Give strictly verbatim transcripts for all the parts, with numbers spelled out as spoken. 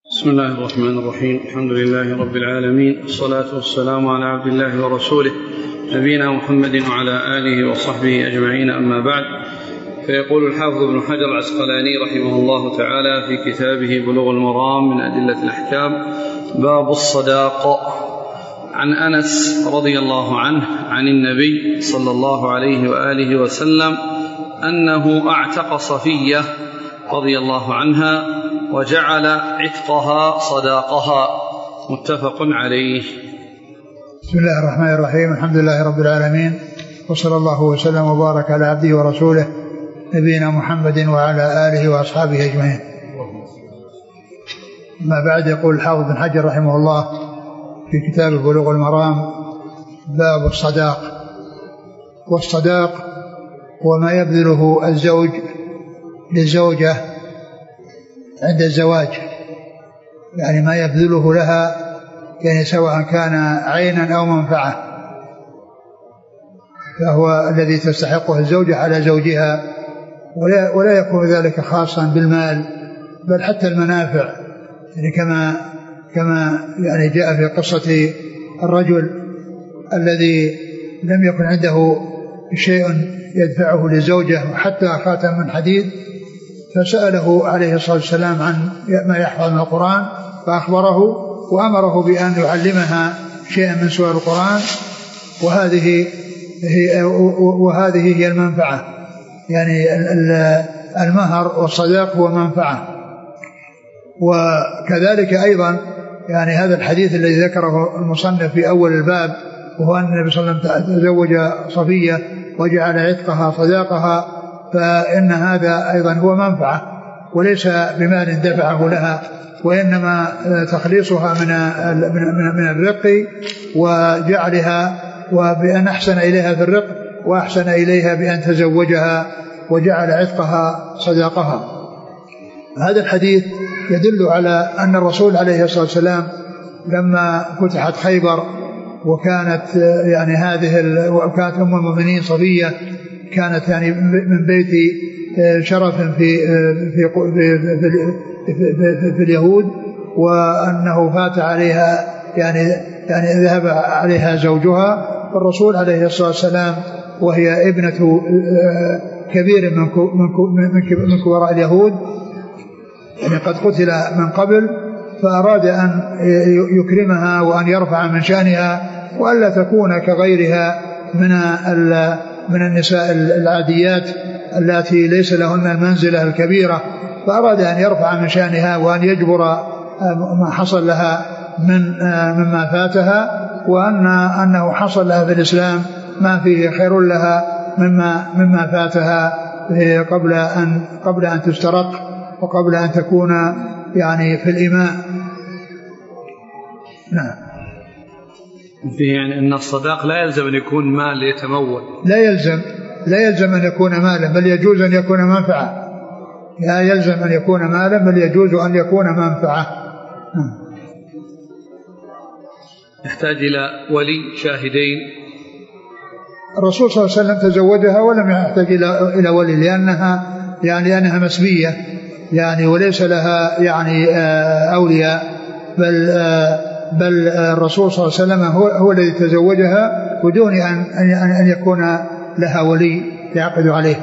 بسم الله الرحمن الرحيم. الحمد لله رب العالمين، والصلاة والسلام على عبد الله ورسوله نبينا محمد وعلى آله وصحبه أجمعين، أما بعد. فيقول الحافظ ابن حجر العسقلاني رحمه الله تعالى في كتابه بلوغ المرام من أدلة الأحكام: باب الصداق. عن أنس رضي الله عنه عن النبي صلى الله عليه وآله وسلم أنه أعتق صفية رضي الله عنها وجعل عتقها صداقها، متفق عليه. بسم الله الرحمن الرحيم. الحمد لله رب العالمين، وصلى الله وسلم وبارك على عبده ورسوله نبينا محمد وعلى آله وأصحابه أجمعين. ما بعد، يقول الحافظ بن حجر رحمه الله في كتاب بلوغ المرام: باب الصداق. والصداق هو ما يبذله الزوج للزوجة عند الزواج، يعني ما يبذله لها، يعني سواء كان عينا أو منفعة، فهو الذي تستحقه الزوجة على زوجها، ولا, ولا يكون ذلك خاصا بالمال، بل حتى المنافع، يعني كما كما يعني جاء في قصة الرجل الذي لم يكن عنده شيء يدفعه للزوجة حتى خاتم من حديد، فسأله عليه الصلاة والسلام عن ما يحفظ من القرآن، فأخبره وأمره بأن يعلمها شيئا من سور القرآن، وهذه هي وهذه هي المنفعة، يعني المهر والصداق هو منفعة. وكذلك أيضا يعني هذا الحديث الذي ذكره المصنف في أول الباب، وهو أن النبي صلى الله عليه وسلم تزوج صفية وجعل عتقها صداقها، فإن هذا أيضا هو منفعة، وليس بمال دفعه لها، وإنما تخليصها من من الرق وجعلها، وبأن أحسن إليها في الرق، وأحسن إليها بأن تزوجها وجعل عتقها صداقها. هذا الحديث يدل على أن الرسول عليه الصلاة والسلام لما فتحت خيبر، وكانت يعني هذه وكانت أم المؤمنين صفية كانت يعني من بيت شرف في في في, في, في, في اليهود، وأنه فات عليها يعني يعني ذهب عليها زوجها، فالرسول عليه الصلاة والسلام وهي ابنة كبير من من كبراء اليهود، يعني قد قتل من قبل، فأراد أن يكرمها وأن يرفع من شأنها، وألا تكون كغيرها من من النساء العاديات التي ليس لهن المنزلة الكبيرة، فأراد أن يرفع من شأنها وأن يجبر ما حصل لها من مما فاتها، وأن أنه حصل لها في الإسلام ما فيه خير لها مما مما فاتها قبل أن قبل أن تسترق، وقبل أن تكون يعني في الإماء. نعم. فيه يعني أن الصداق لا يلزم أن يكون مال يتمول، لا يلزم لا يلزم أن يكون مالا، بل يجوز أن يكون منفعة. لا يلزم أن يكون مالا، بل يجوز أن يكون منفعة. يحتاج إلى ولي شاهدين. الرسول صلى الله عليه وسلم تزوجها ولم يحتاج إلى إلى ولي، لأنها يعني لأنها مسبية، يعني وليس لها يعني أولياء، بل بل الرسول صلى الله عليه وسلم هو, هو الذي تزوجها بدون أن, أن, أن يكون لها ولي يعقد عليه.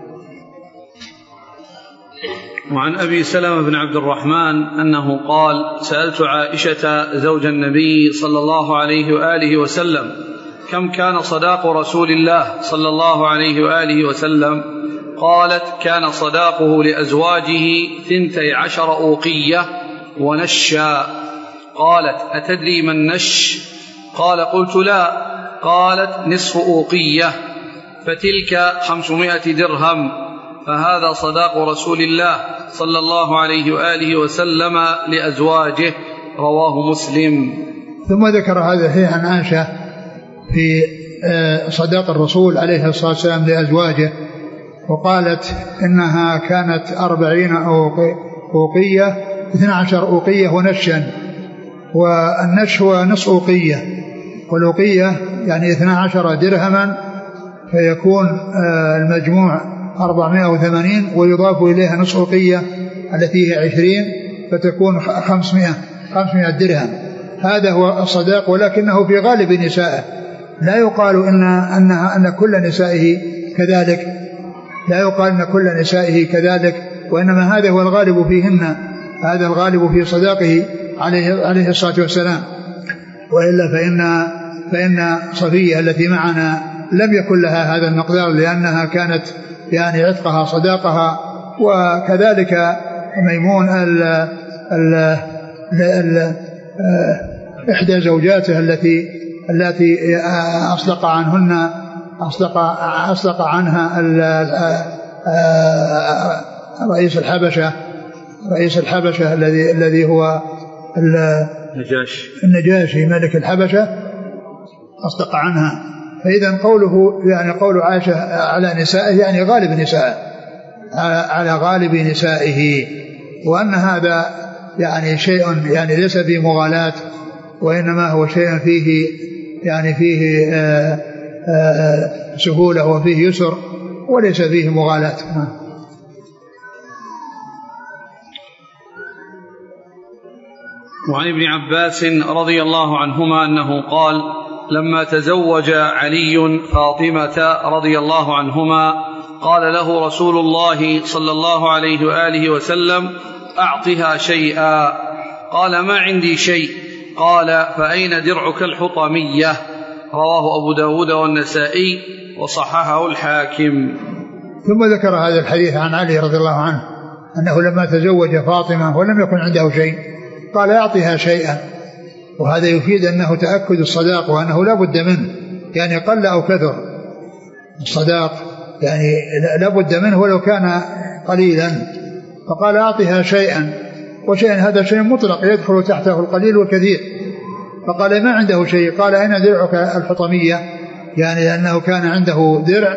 وعن أبي سلمة بن عبد الرحمن أنه قال: سألت عائشة زوج النبي صلى الله عليه وآله وسلم: كم كان صداق رسول الله صلى الله عليه وآله وسلم؟ قالت: كان صداقه لأزواجه ثنتي عشر أوقية ونشا. قالت: أتدري ما النش؟ قال: قلت لا. قالت: نصف أوقية، فتلك خمسمائة درهم، فهذا صداق رسول الله صلى الله عليه وآله وسلم لأزواجه، رواه مسلم. ثم ذكر هذا عن عائشة في صداق الرسول عليه الصلاة والسلام لأزواجه، وقالت إنها كانت أربعين أوقية، اثنى عشر أوقية ونشا، والنش هو نصف أوقية، والأوقية يعني اثنى عشر درهما، فيكون المجموع أربعمائة وثمانين، ويضاف إليها نصف أوقية التي هي عشرين، فتكون خمسمائة خمسمائة درهم. هذا هو الصداق، ولكنه في غالب نسائه، لا يقال إن أنها أن كل نسائه كذلك، لا يقال أن كل نسائه كذلك، وإنما هذا هو الغالب فيهن، هذا الغالب في صداقه عليه عليه الصلاة والسلام. وإلا فإن فإن صفية التي معنا لم يكن لها هذا المقدار، لأنها كانت يعني عتقها صداقها. وكذلك ميمون ال ال ال إحدى زوجاته التي التي أصدق عنهن أصدق أصدق عنها رئيس الحبشة رئيس الحبشة الذي الذي هو النجاشي النجاشي ملك الحبشة، أصدق عنها. فإذا قوله يعني قول عائشة على نسائه يعني غالب نسائه، على غالب نسائه، وأن هذا يعني شيء يعني ليس فيه مغالاة، وإنما هو شيء فيه يعني فيه آآ آآ سهولة وفيه يسر، وليس فيه مغالاة. وعن ابن عباس رضي الله عنهما أنه قال: لما تزوج علي فاطمة رضي الله عنهما قال له رسول الله صلى الله عليه وآله وسلم: أعطها شيئا. قال: ما عندي شيء. قال: فأين درعك الحطمية؟ رواه أبو داود والنسائي وصححه الحاكم. ثم ذكر هذا الحديث عن علي رضي الله عنه أنه لما تزوج فاطمة ولم يكن عنده شيء قال: أعطها شيئا. وهذا يفيد أنه تأكد الصداق، وأنه لا بد منه، يعني قل أو كثر الصداق، يعني لا بد منه ولو كان قليلا. فقال: أعطها شيئا، وشيئا هذا شيء مطلق يدخل تحته القليل والكثير. فقال: ما عنده شيء. قال: أين درعك الحطمية؟ يعني لأنه كان عنده درع،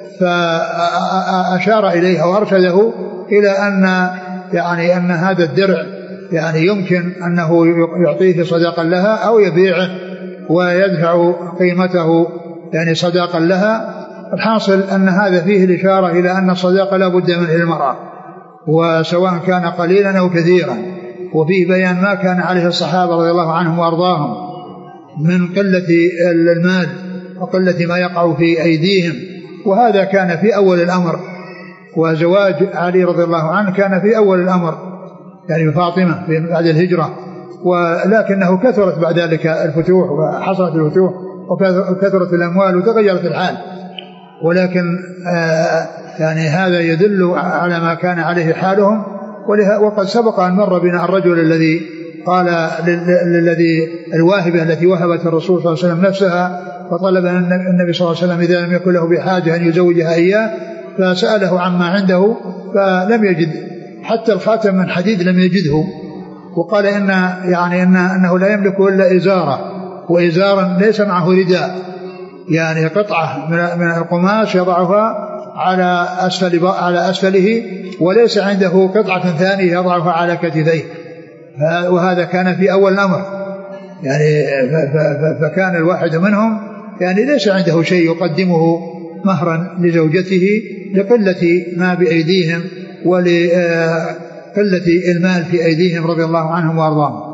فأشار إليه وأرشده إلى أن يعني أن هذا الدرع يعني يمكن أنه يعطيه صداقا لها أو يبيعه ويدفع قيمته يعني صداقا لها. الحاصل أن هذا فيه الإشارة إلى أن الصداق لا بد منه للمرأة، وسواء كان قليلا أو كثيرا. وفيه بيان ما كان عليه الصحابة رضي الله عنهم وأرضاهم من قلة المال وقلة ما يقع في أيديهم، وهذا كان في أول الأمر. وزواج علي رضي الله عنه كان في أول الأمر، يعني بفاطمة بعد الهجرة، ولكنه كثرت بعد ذلك الفتوح وحصلت الفتوح وكثرت الأموال وتغيرت الحال. ولكن آه يعني هذا يدل على ما كان عليه حالهم. وقد سبق أن مر بنا الرجل الذي قال للذي الواهبة التي وهبت الرسول صلى الله عليه وسلم نفسها، فطلب النبي صلى الله عليه وسلم إذا لم يكن له بحاجة أن يزوجها إياه، فسأله عما عنده فلم يجد حتى الخاتم من حديد لم يجده، وقال إن يعني إن أنه لا يملك إلا إزارة، وإزارا ليس معه رداء، يعني قطعة من القماش يضعها على أسفل على أسفله، وليس عنده قطعة ثانية يضعها على كتفيه. وهذا كان في أول الأمر، يعني فكان الواحد منهم يعني ليس عنده شيء يقدمه مهرا لزوجته لقلة ما بأيديهم ولقلة المال في أيديهم رضي الله عنهم وأرضاهم.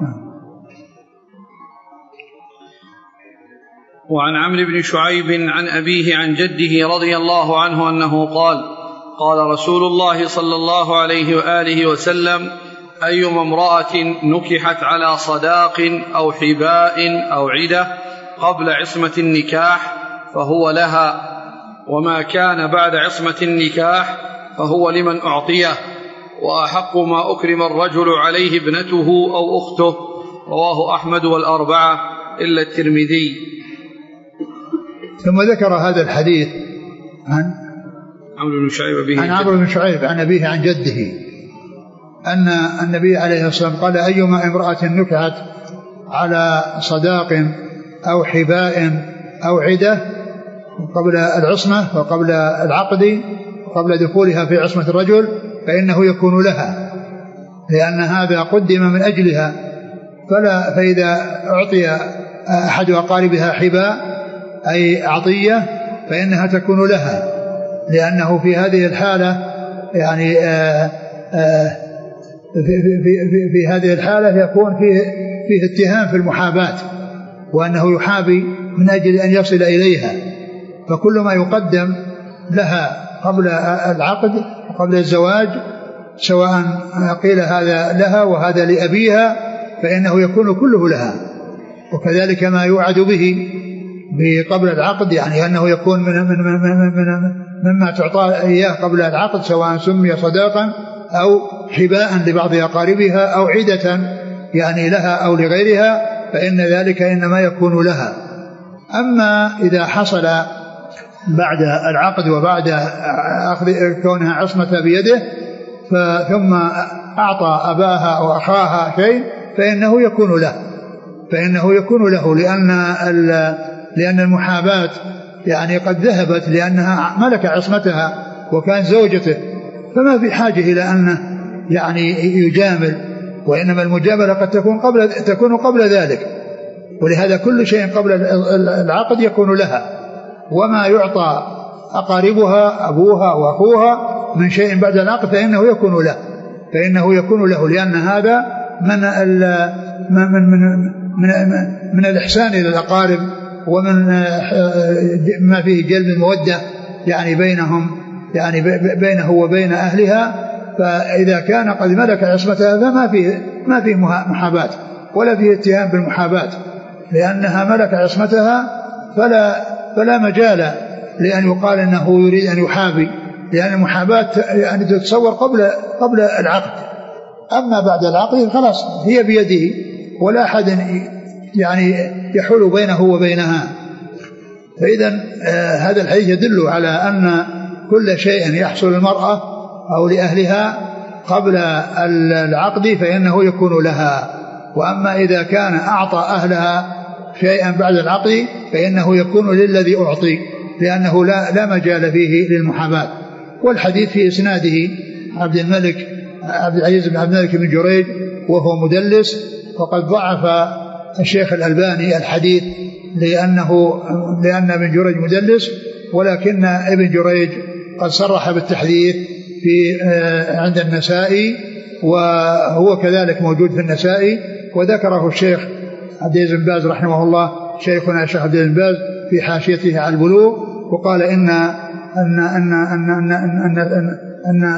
وعن عمرو بن شعيب عن أبيه عن جده رضي الله عنه أنه قال: قال رسول الله صلى الله عليه وآله وسلم: أيما امرأة نكحت على صداق أو حباء أو عدة قبل عصمة النكاح فهو لها، وما كان بعد عصمة النكاح فهو لمن أعطيه، وأحق ما أكرم الرجل عليه ابنته أو أخته. رواه أحمد والأربعة إلا الترمذي. ثم ذكر هذا الحديث عن عمرو بن شعيب به عن عمرو بن شعيب عن أبيه عن جده أن النبي عليه الصلاة والسلام قال: أيما امرأة نكحت على صداق أو حباء أو عدة قبل العصمة وقبل العقد وقبل دخولها في عصمة الرجل فإنه يكون لها، لأن هذا قدم من أجلها. فلا فإذا أعطي أحد أقاربها حباء أي عطية فإنها تكون لها، لأنه في هذه الحالة يعني آآ آآ في, في, في, في هذه الحالة يكون فيه, فيه اتهام في المحاباة، وأنه يحابي من أجل أن يصل إليها، فكل ما يقدم لها قبل العقد وقبل الزواج سواء قيل هذا لها وهذا لأبيها فإنه يكون كله لها، وكذلك ما يوعد به قبل العقد يعني أنه يكون من من من من مما تعطى إياه قبل العقد سواء سمي صداقا أو حباء لبعض أقاربها أو عدة يعني لها أو لغيرها، فإن ذلك إنما يكون لها. أما إذا حصل بعد العقد وبعد أخذ كونها عصمة بيده ثم أعطى أباها أو أخاها شيء فإنه يكون له فإنه يكون له لأن لأن المحاباة يعني قد ذهبت لأنها ملك عصمتها وكان زوجته، فما في حاجة إلى أنه يعني يجامل، وإنما المجاملة قد تكون قبل تكون قبل ذلك، ولهذا كل شيء قبل العقد يكون لها، وما يعطى أقاربها أبوها وأخوها من شيء بعد العقد فإنه يكون له فإنه يكون له لأن هذا من من من من, من الإحسان إلى الأقارب ومن ما فيه جلب المودة يعني بينهم يعني بينه وبين أهلها. فإذا كان قد ملك عصمتها فما فيه ما فيه محاباة ولا فيه اتهام بالمحاباة، لأنها ملك عصمتها فلا فلا مجال لأن يقال أنه يريد أن يحابي، لأن المحاباة يعني تتصور قبل قبل العقد. أما بعد العقد خلاص هي بيده ولا أحد يعني يحول بينه وبينها. فإذا آه هذا الحديث يدل على أن كل شيء يحصل المرأة أو لأهلها قبل العقد فإنه يكون لها، وأما إذا كان أعطى أهلها شيئا بعد العقد فإنه يكون للذي أعطي، لأنه لا, لا مجال فيه للمحاباة. والحديث في إسناده عبد الملك عبد العزيز بن عبد الملك بن جريج وهو مدلس، وقد ضعف الشيخ الألباني الحديث لأنه لأن ابن جريج مدلس، ولكن ابن جريج قد صرح بالتحديث في عند النسائي، وهو كذلك موجود في النسائي، وذكره الشيخ عبد العزيز بن باز رحمه الله شيخنا الشيخ عبد العزيز بن باز في حاشيته على البلوغ، وقال إن أن أن أن أن أن أن, أن,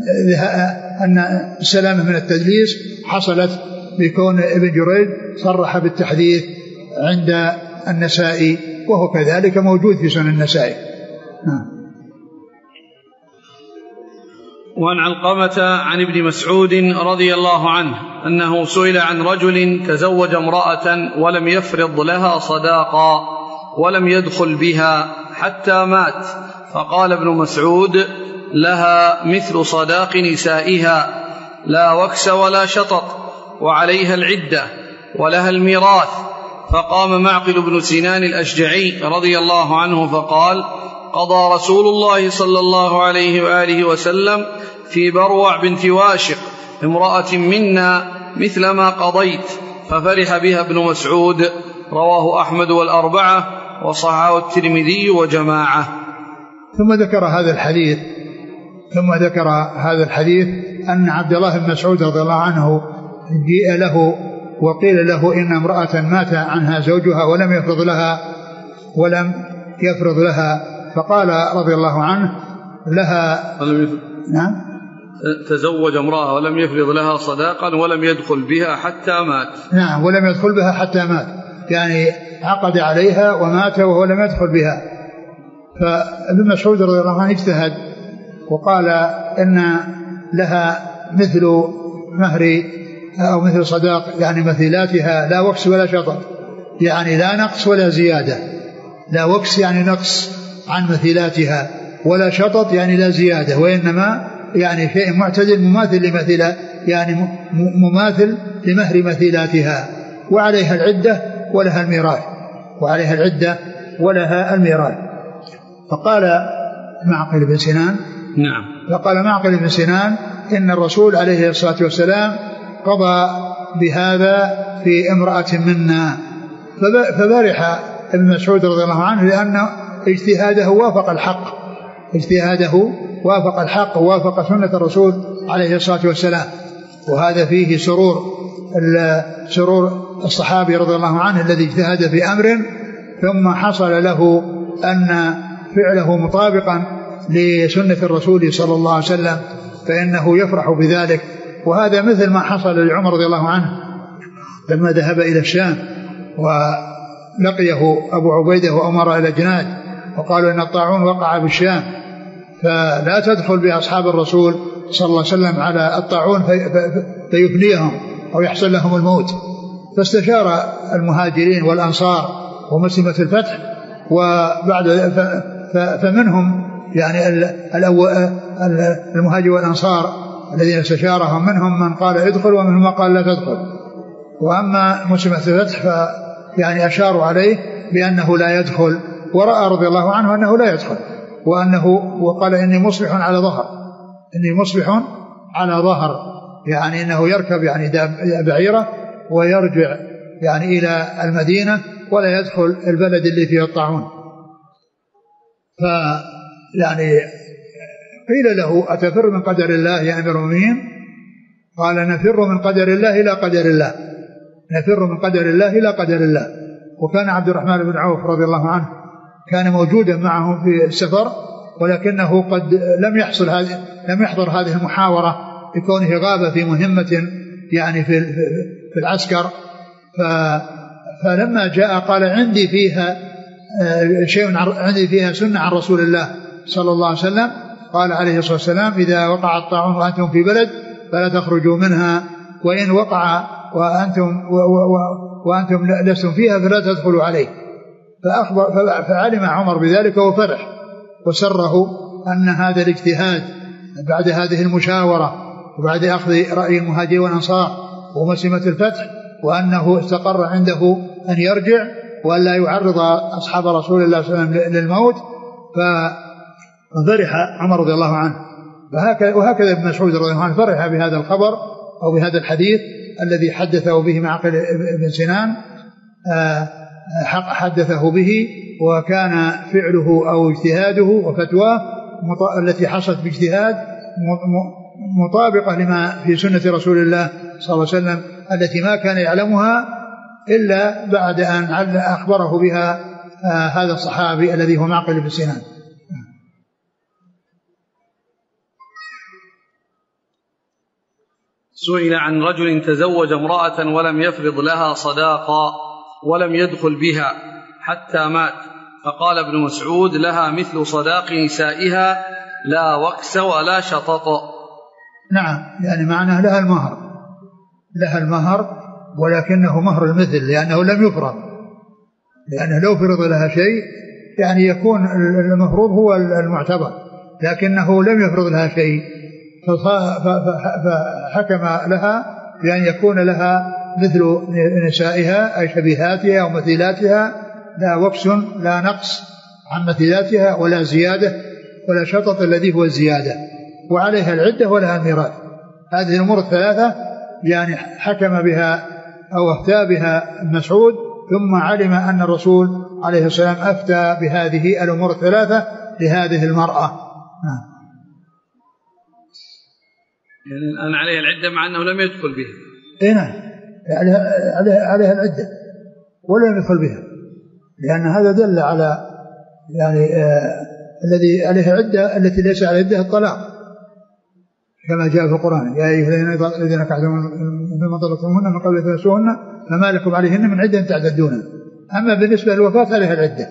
أن السلامة من التدليس حصلت بكون ابن جريج صرح بالتحديث عند النسائي، وهو كذلك موجود في سنن النسائي. نعم. وعن علقمة عن ابن مسعود رضي الله عنه أنه سئل عن رجل تزوج امرأة ولم يفرض لها صداقا ولم يدخل بها حتى مات، فقال ابن مسعود: لها مثل صداق نسائها لا وكس ولا شطط، وعليها العدة ولها الميراث. فقام معقل بن سنان الأشجعي رضي الله عنه فقال: قضى رسول الله صلى الله عليه وآله وسلم في بروع بنت واشق امرأة منا مثل ما قضيت، ففرح بها ابن مسعود. رواه أحمد والأربعة وصححه الترمذي وجماعة. ثم ذكر هذا الحديث ثم ذكر هذا الحديث أن عبد الله بن مسعود رضي الله عنه جيء له وقيل له إن امرأة مات عنها زوجها ولم يفرض لها ولم يفرض لها فقال رضي الله عنه: لها نعم تزوج امرأة ولم يفرض لها صداقا ولم يدخل بها حتى مات. نعم، ولم يدخل بها حتى مات، يعني عقد عليها ومات وهو لم يدخل بها. فابن مسعود رضي الله عنه اجتهد وقال إن لها مثل مهر أو مثل صداق يعني مثيلاتها لا وكس ولا شطط، يعني لا نقص ولا زيادة. لا وكس يعني نقص عن مثيلاتها، ولا شطط يعني لا زيادة، وإنما يعني شيء معتدل مماثل لمثيلة يعني مماثل لمهر مثيلاتها. وعليها العدة ولها الميراث وعليها العدة ولها الميراث. فقال معقل بن سنان نعم فقال معقل بن سنان إن الرسول عليه الصلاة والسلام قضى بهذا في امرأة منا. فبرح ابن مسعود رضي الله عنه لأن اجتهاده وافق الحق اجتهاده وافق الحق ووافق سنة الرسول عليه الصلاة والسلام. وهذا فيه سرور سرور الصحابي رضي الله عنه الذي اجتهد في أمر ثم حصل له أن فعله مطابقا لسنة الرسول صلى الله عليه وسلم فإنه يفرح بذلك. وهذا مثل ما حصل لعمر رضي الله عنه لما ذهب إلى الشام ولقيه أبو عبيدة وأمر إلى جناد وقالوا إن الطاعون وقع بالشام فلا تدخل بأصحاب الرسول صلى الله عليه وسلم على الطاعون فيفنيهم أو يحصل لهم الموت. فاستشار المهاجرين والأنصار ومسلمة الفتح وبعد فمنهم يعني المهاجر والأنصار الذين استشارهم منهم من قال ادخل ومنهم من قال لا تدخل. وأما مسلمة الفتح يعني أشاروا عليه بأنه لا يدخل ورأى رضي الله عنه أنه لا يدخل وأنه وقال إني مصبح على ظهر إني مصبح على ظهر يعني إنه يركب يعني بعيرة ويرجع يعني إلى المدينة ولا يدخل البلد اللي فيه الطاعون. فيعني قيل له أتفر من قدر الله يا أمير المؤمنين؟ قال نفر من قدر الله إلى قدر الله نفر من قدر الله إلى قدر الله. وكان عبد الرحمن بن عوف رضي الله عنه كان موجودا معهم في السفر ولكنه قد لم يحصل هذه لم يحضر هذه المحاورة لكونه غاب في مهمة يعني في في العسكر. فلما جاء قال عندي فيها شيء عندي فيها سنة عن رسول الله صلى الله عليه وسلم. قال عليه الصلاة والسلام إذا وقع الطاعون وأنتم في بلد فلا تخرجوا منها وإن وقع وأنتم, وأنتم لستم فيها فلا تدخلوا عليه. فأخبر فعلم عمر بذلك وفرح وسره أن هذا الاجتهاد بعد هذه المشاورة وبعد أخذ رأي المهاجرين والأنصار ومسلمة الفتح وأنه استقر عنده أن يرجع وأن لا يعرض أصحاب رسول الله صلى الله عليه وسلم للموت. ففرح عمر رضي الله عنه. وهكذا ابن مسعود رضي الله عنه فرح بهذا الخبر أو بهذا الحديث الذي حدثه به معقل بن سنان حدثه به وكان فعله أو اجتهاده وفتواه التي حصلت باجتهاد مطابقة لما في سنة رسول الله صلى الله عليه وسلم التي ما كان يعلمها إلا بعد أن أخبره بها هذا الصحابي الذي هو معقل بن سنان. سئل عن رجل تزوج امرأة ولم يفرض لها صداقا ولم يدخل بها حتى مات فقال ابن مسعود لها مثل صداق نسائها لا وكس ولا شطط. نعم يعني معناه لها المهر لها المهر ولكنه مهر المثل لأنه لم يفرض لأنه لو فرض لها شيء يعني يكون المفروض هو المعتبر لكنه لم يفرض لها شيء فحكم لها بأن يكون لها مثل نسائها أي شبيهاتها أو مثيلاتها لا وكس لا نقص عن مثيلاتها ولا زيادة ولا شطط الذي هو الزيادة وعليها العدة ولها الميراث. هذه الأمور الثلاثة يعني حكم بها أو أفتى بها مسعود ثم علم أن الرسول عليه السلام أفتى بهذه الأمور الثلاثة لهذه المرأة. يعني الآن عليها العدة مع أنه لم يدخل بها. إيه نعم عليها, عليها العدة ولم يدخل بها لأن هذا دل على يعني آه الذي عليه عدة التي ليس على عدة الطلاق كما جاء في القرآن يا أيها الذين كفروا من طلقتموهن من قبل أن تمسوهن فما لكم عليهن من عدة تعتدونها. أما بالنسبة للوفاة عليها العدة.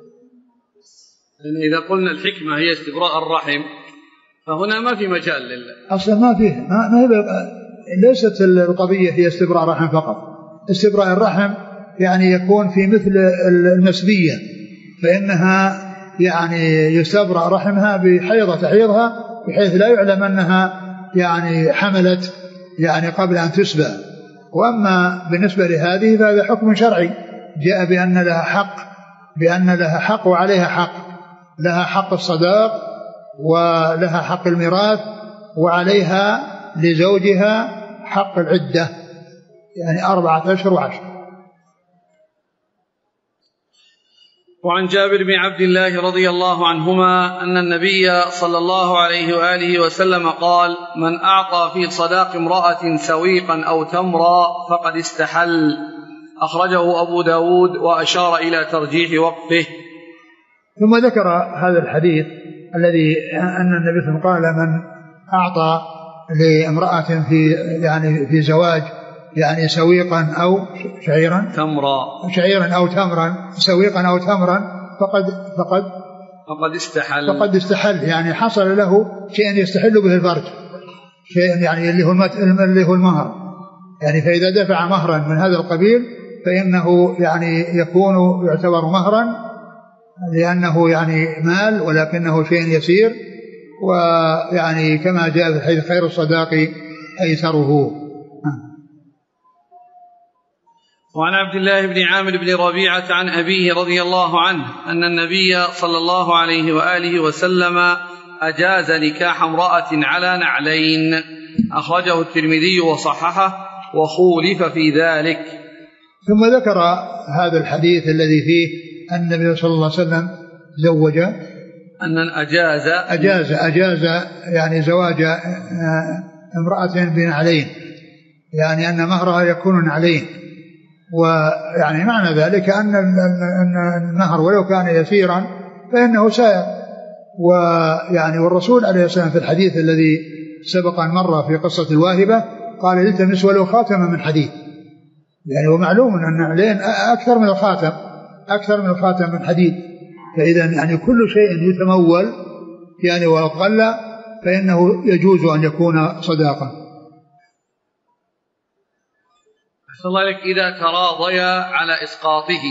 يعني إذا قلنا الحكمة هي استبراء الرحم فهنا ما في مجال لله أصلا ما فيه ما ما ليست القضية هي استبراء الرحم فقط. استبراء الرحم يعني يكون في مثل المسبية فإنها يعني يستبرأ رحمها بحيضة تحيضها بحيث لا يعلم أنها يعني حملت يعني قبل أن تسبى. وأما بالنسبة لهذه فهذا حكم شرعي جاء بأن لها حق بأن لها حق وعليها حق لها حق الصداق ولها حق الميراث وعليها لزوجها حق العدة يعني أربعة أشهر وعشر. وعن جابر بن عبد الله رضي الله عنهما أن النبي صلى الله عليه وآله وسلم قال: من أعطى في صداق امرأة سويقا أو تمرا فقد استحل. أخرجه أبو داود وأشار إلى ترجيح وقفه. ثم ذكر هذا الحديث الذي أن النبي صلى الله عليه وسلم قال: من أعطى لامرأة في يعني في زواج يعني سويقا أو شعيرا تمرا شعيرا أو تمرا سويقا أو تمرا فقد فقد فقد استحل فقد استحل يعني حصل له شيء يستحل به الفرج، شيء يعني اللي هو اللي هو المهر، يعني فإذا دفع مهرا من هذا القبيل فإنه يعني يكون يعتبر مهرا لأنه يعني مال ولكنه شيء يسير، ويعني كما جاء في الحديث: خير الصداق أيسره. وعن عبد الله بن عامر بن ربيعة عن أبيه رضي الله عنه أن النبي صلى الله عليه وآله وسلم أجاز نكاح امرأة على نعلين. أخرجه الترمذي وصححه وخولف في ذلك. ثم ذكر هذا الحديث الذي فيه أن النبي صلى الله عليه وسلم زوج أن أجاز أجاز أجاز يعني زواج امرأة بنعلين، يعني أن مهرها يكون نعلين، ويعني معنى ذلك أن النهر ولو كان يسيرا فإنه سائر. ويعني والرسول عليه السلام في الحديث الذي سبق أن مر في قصة الواهبة قال: التمس ولو خاتما من حديد، يعني ومعلوم أن النعلين أكثر من الخاتم أكثر من الخاتم من حديد، فإذا يعني كل شيء يتمول يعني وأقل فإنه يجوز أن يكون صداقا. الله لك إذا تراضيا على إسقاطه.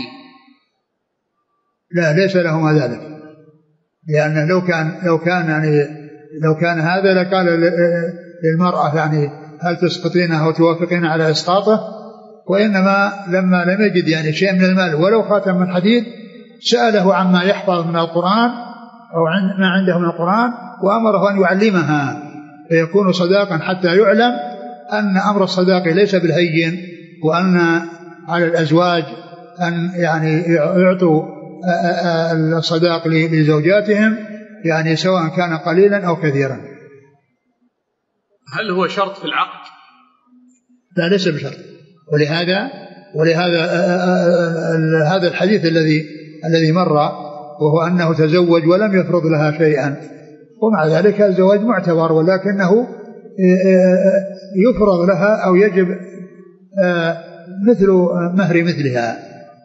لا، ليس لهما ذلك، لأن لو كان لو كان يعني لو كان هذا لقال للمرأة يعني: هل تسقطينه أو توافقين على إسقاطه؟ وإنما لما لم يجد يعني شيء من المال ولو خاتم من حديد سأله عما يحفظ من القرآن أو ما عنده من القرآن وأمره أن يعلمها فيكون صداقا، حتى يعلم أن أمر الصداق ليس بالهين، وأن على الأزواج أن يعني يعطوا الصداق لزوجاتهم يعني سواء كان قليلا أو كثيرا. هل هو شرط في العقد؟ لا، ليس بشرط. ولهذا ولهذا هذا الحديث الذي الذي مر وهو أنه تزوج ولم يفرض لها شيئا، ومع ذلك الزواج معتبر ولكنه يفرض لها أو يجب مثل مهر مثلها.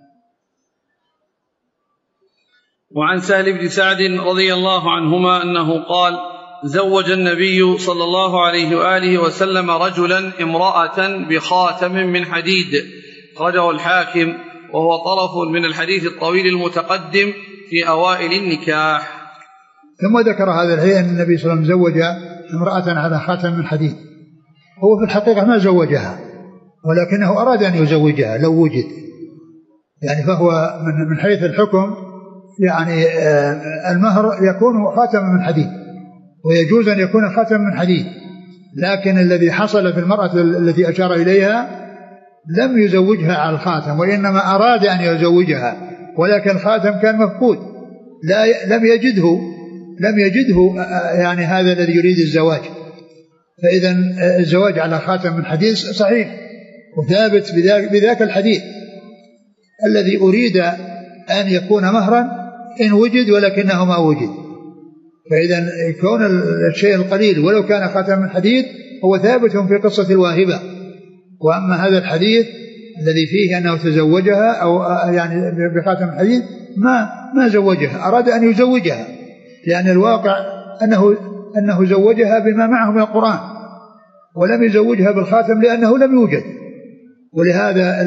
وعن سهل بن سعد رضي الله عنهما أنه قال: زوج النبي صلى الله عليه وآله وسلم رجلا امرأة بخاتم من حديد. أخرجه الحاكم وهو طرف من الحديث الطويل المتقدم في أوائل النكاح. ثم ذكر هذا الحديث أن النبي صلى الله عليه وسلم زوج امرأة على خاتم من حديد. هو في الحقيقة ما زوجها ولكنه أراد أن يزوجها لو وجد، يعني فهو من حيث الحكم يعني المهر يكون خاتم من حديد ويجوز أن يكون خاتم من حديد، لكن الذي حصل في المرأة التي أشار إليها لم يزوجها على الخاتم وإنما أراد أن يزوجها، ولكن الخاتم كان مفقود لا لم يجده لم يجده يعني هذا الذي يريد الزواج. فإذا الزواج على خاتم من حديد صحيح وثابت بذاك الحديث الذي أريد أن يكون مهرا إن وجد ولكنه ما وجد. فإذا كون الشيء القليل ولو كان خاتم من حديد هو ثابت في قصة الواهبة. وأما هذا الحديث الذي فيه أنه تزوجها أو يعني بخاتم الحديد ما ما زوجها، أراد أن يزوجها، لأن الواقع أنه أنه زوجها بما معه من القرآن ولم يزوجها بالخاتم لأنه لم يوجد. ولهذا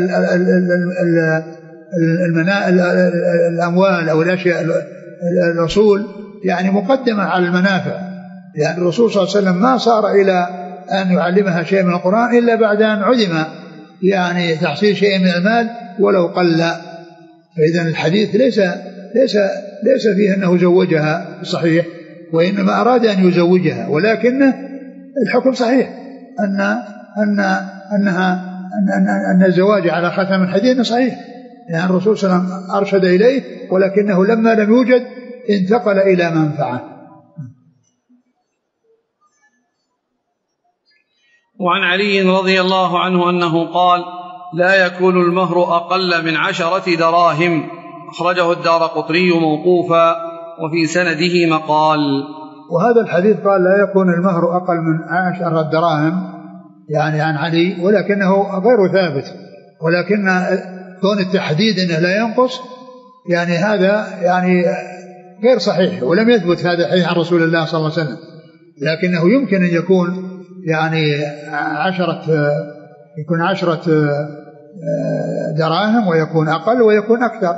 الأموال أو الأشياء الأصول يعني مقدمة على المنافع، لأن يعني الرسول صلى الله عليه وسلم ما صار إلى أن يعلمها شيء من القرآن إلا بعد أن علم يعني تحصيل شيء من المال ولو قل. فإذا الحديث ليس ليس ليس فيه أنه زوجها صحيح، وإنما أراد أن يزوجها، ولكن الحكم صحيح أن أن أنها أن أن, أن الزواج على خاتم الحديد صحيح، يعني الرسول صلى الله عليه وسلم أرشد إليه، ولكنه لما لم يوجد انتقل إلى منفعة. وعن علي رضي الله عنه أنه قال: لا يكون المهر أقل من عشرة دراهم. أخرجه الدارقطني موقوفا وفي سنده مقال. وهذا الحديث قال لا يكون المهر أقل من عشرة دراهم، يعني عن علي، ولكنه غير ثابت، ولكن كون التحديد أنه لا ينقص يعني هذا يعني غير صحيح، ولم يثبت هذا الحديث عن رسول الله صلى الله عليه وسلم، لكنه يمكن أن يكون يعني عشرة يكون عشرة دراهم ويكون أقل ويكون أكثر.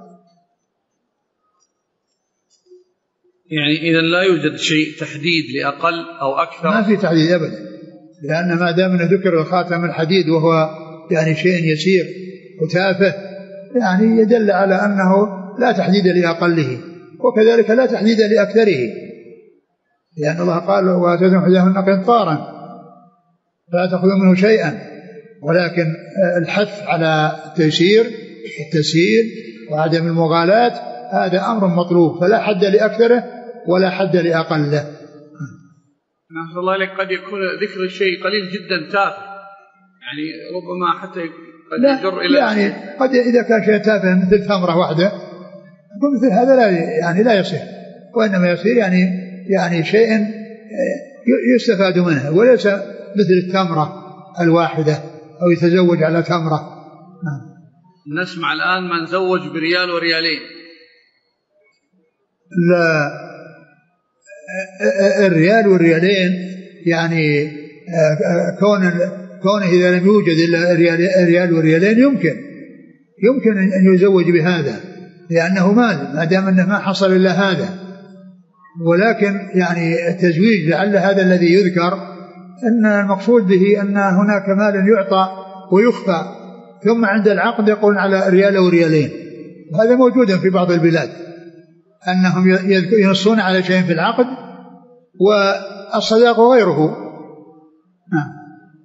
يعني إذا لا يوجد شيء تحديد لأقل أو أكثر؟ ما في تحديد أبدا، لأن ما دام ذكر خاتم الحديد وهو يعني شيء يسير وتافه يعني يدل على أنه لا تحديد لأقله، وكذلك لا تحديد لأكثره، لأن الله قال: وآتيتم إحداهن قنطارا فلا تأخذوا منه شيئا، ولكن الحث على التيسير والتسهيل وعدم المغالاة هذا أمر مطلوب، فلا حد لأكثره ولا حد لأقله. نحن الله لك قد يكون ذكر الشيء قليل جدا تافه، يعني ربما حتى قد يجر إلى يعني قد إذا كان شيء تافه مثل ثمرة واحدة يكون مثل هذا لا يعني لا يصير، وإنما يصير يعني يعني شيء يستفاد منه، وليس مثل التمرة الواحدة أو يتزوج على تمرة. نسمع الآن من زوج بريال وريالين. لا، الريال والريالين يعني كون كونه إذا لم يوجد إلا الريال والريالين يمكن يمكن أن يزوج بهذا، لأنه مال ما دام أنه ما حصل إلا هذا، ولكن يعني التزويج لعل هذا الذي يذكر أن المقصود به أن هناك مال يعطى ويخفى، ثم عند العقد يقول على ريال وريالين، وهذا موجود في بعض البلاد أنهم ينصون على شيء في العقد والصداق غيره. نعم.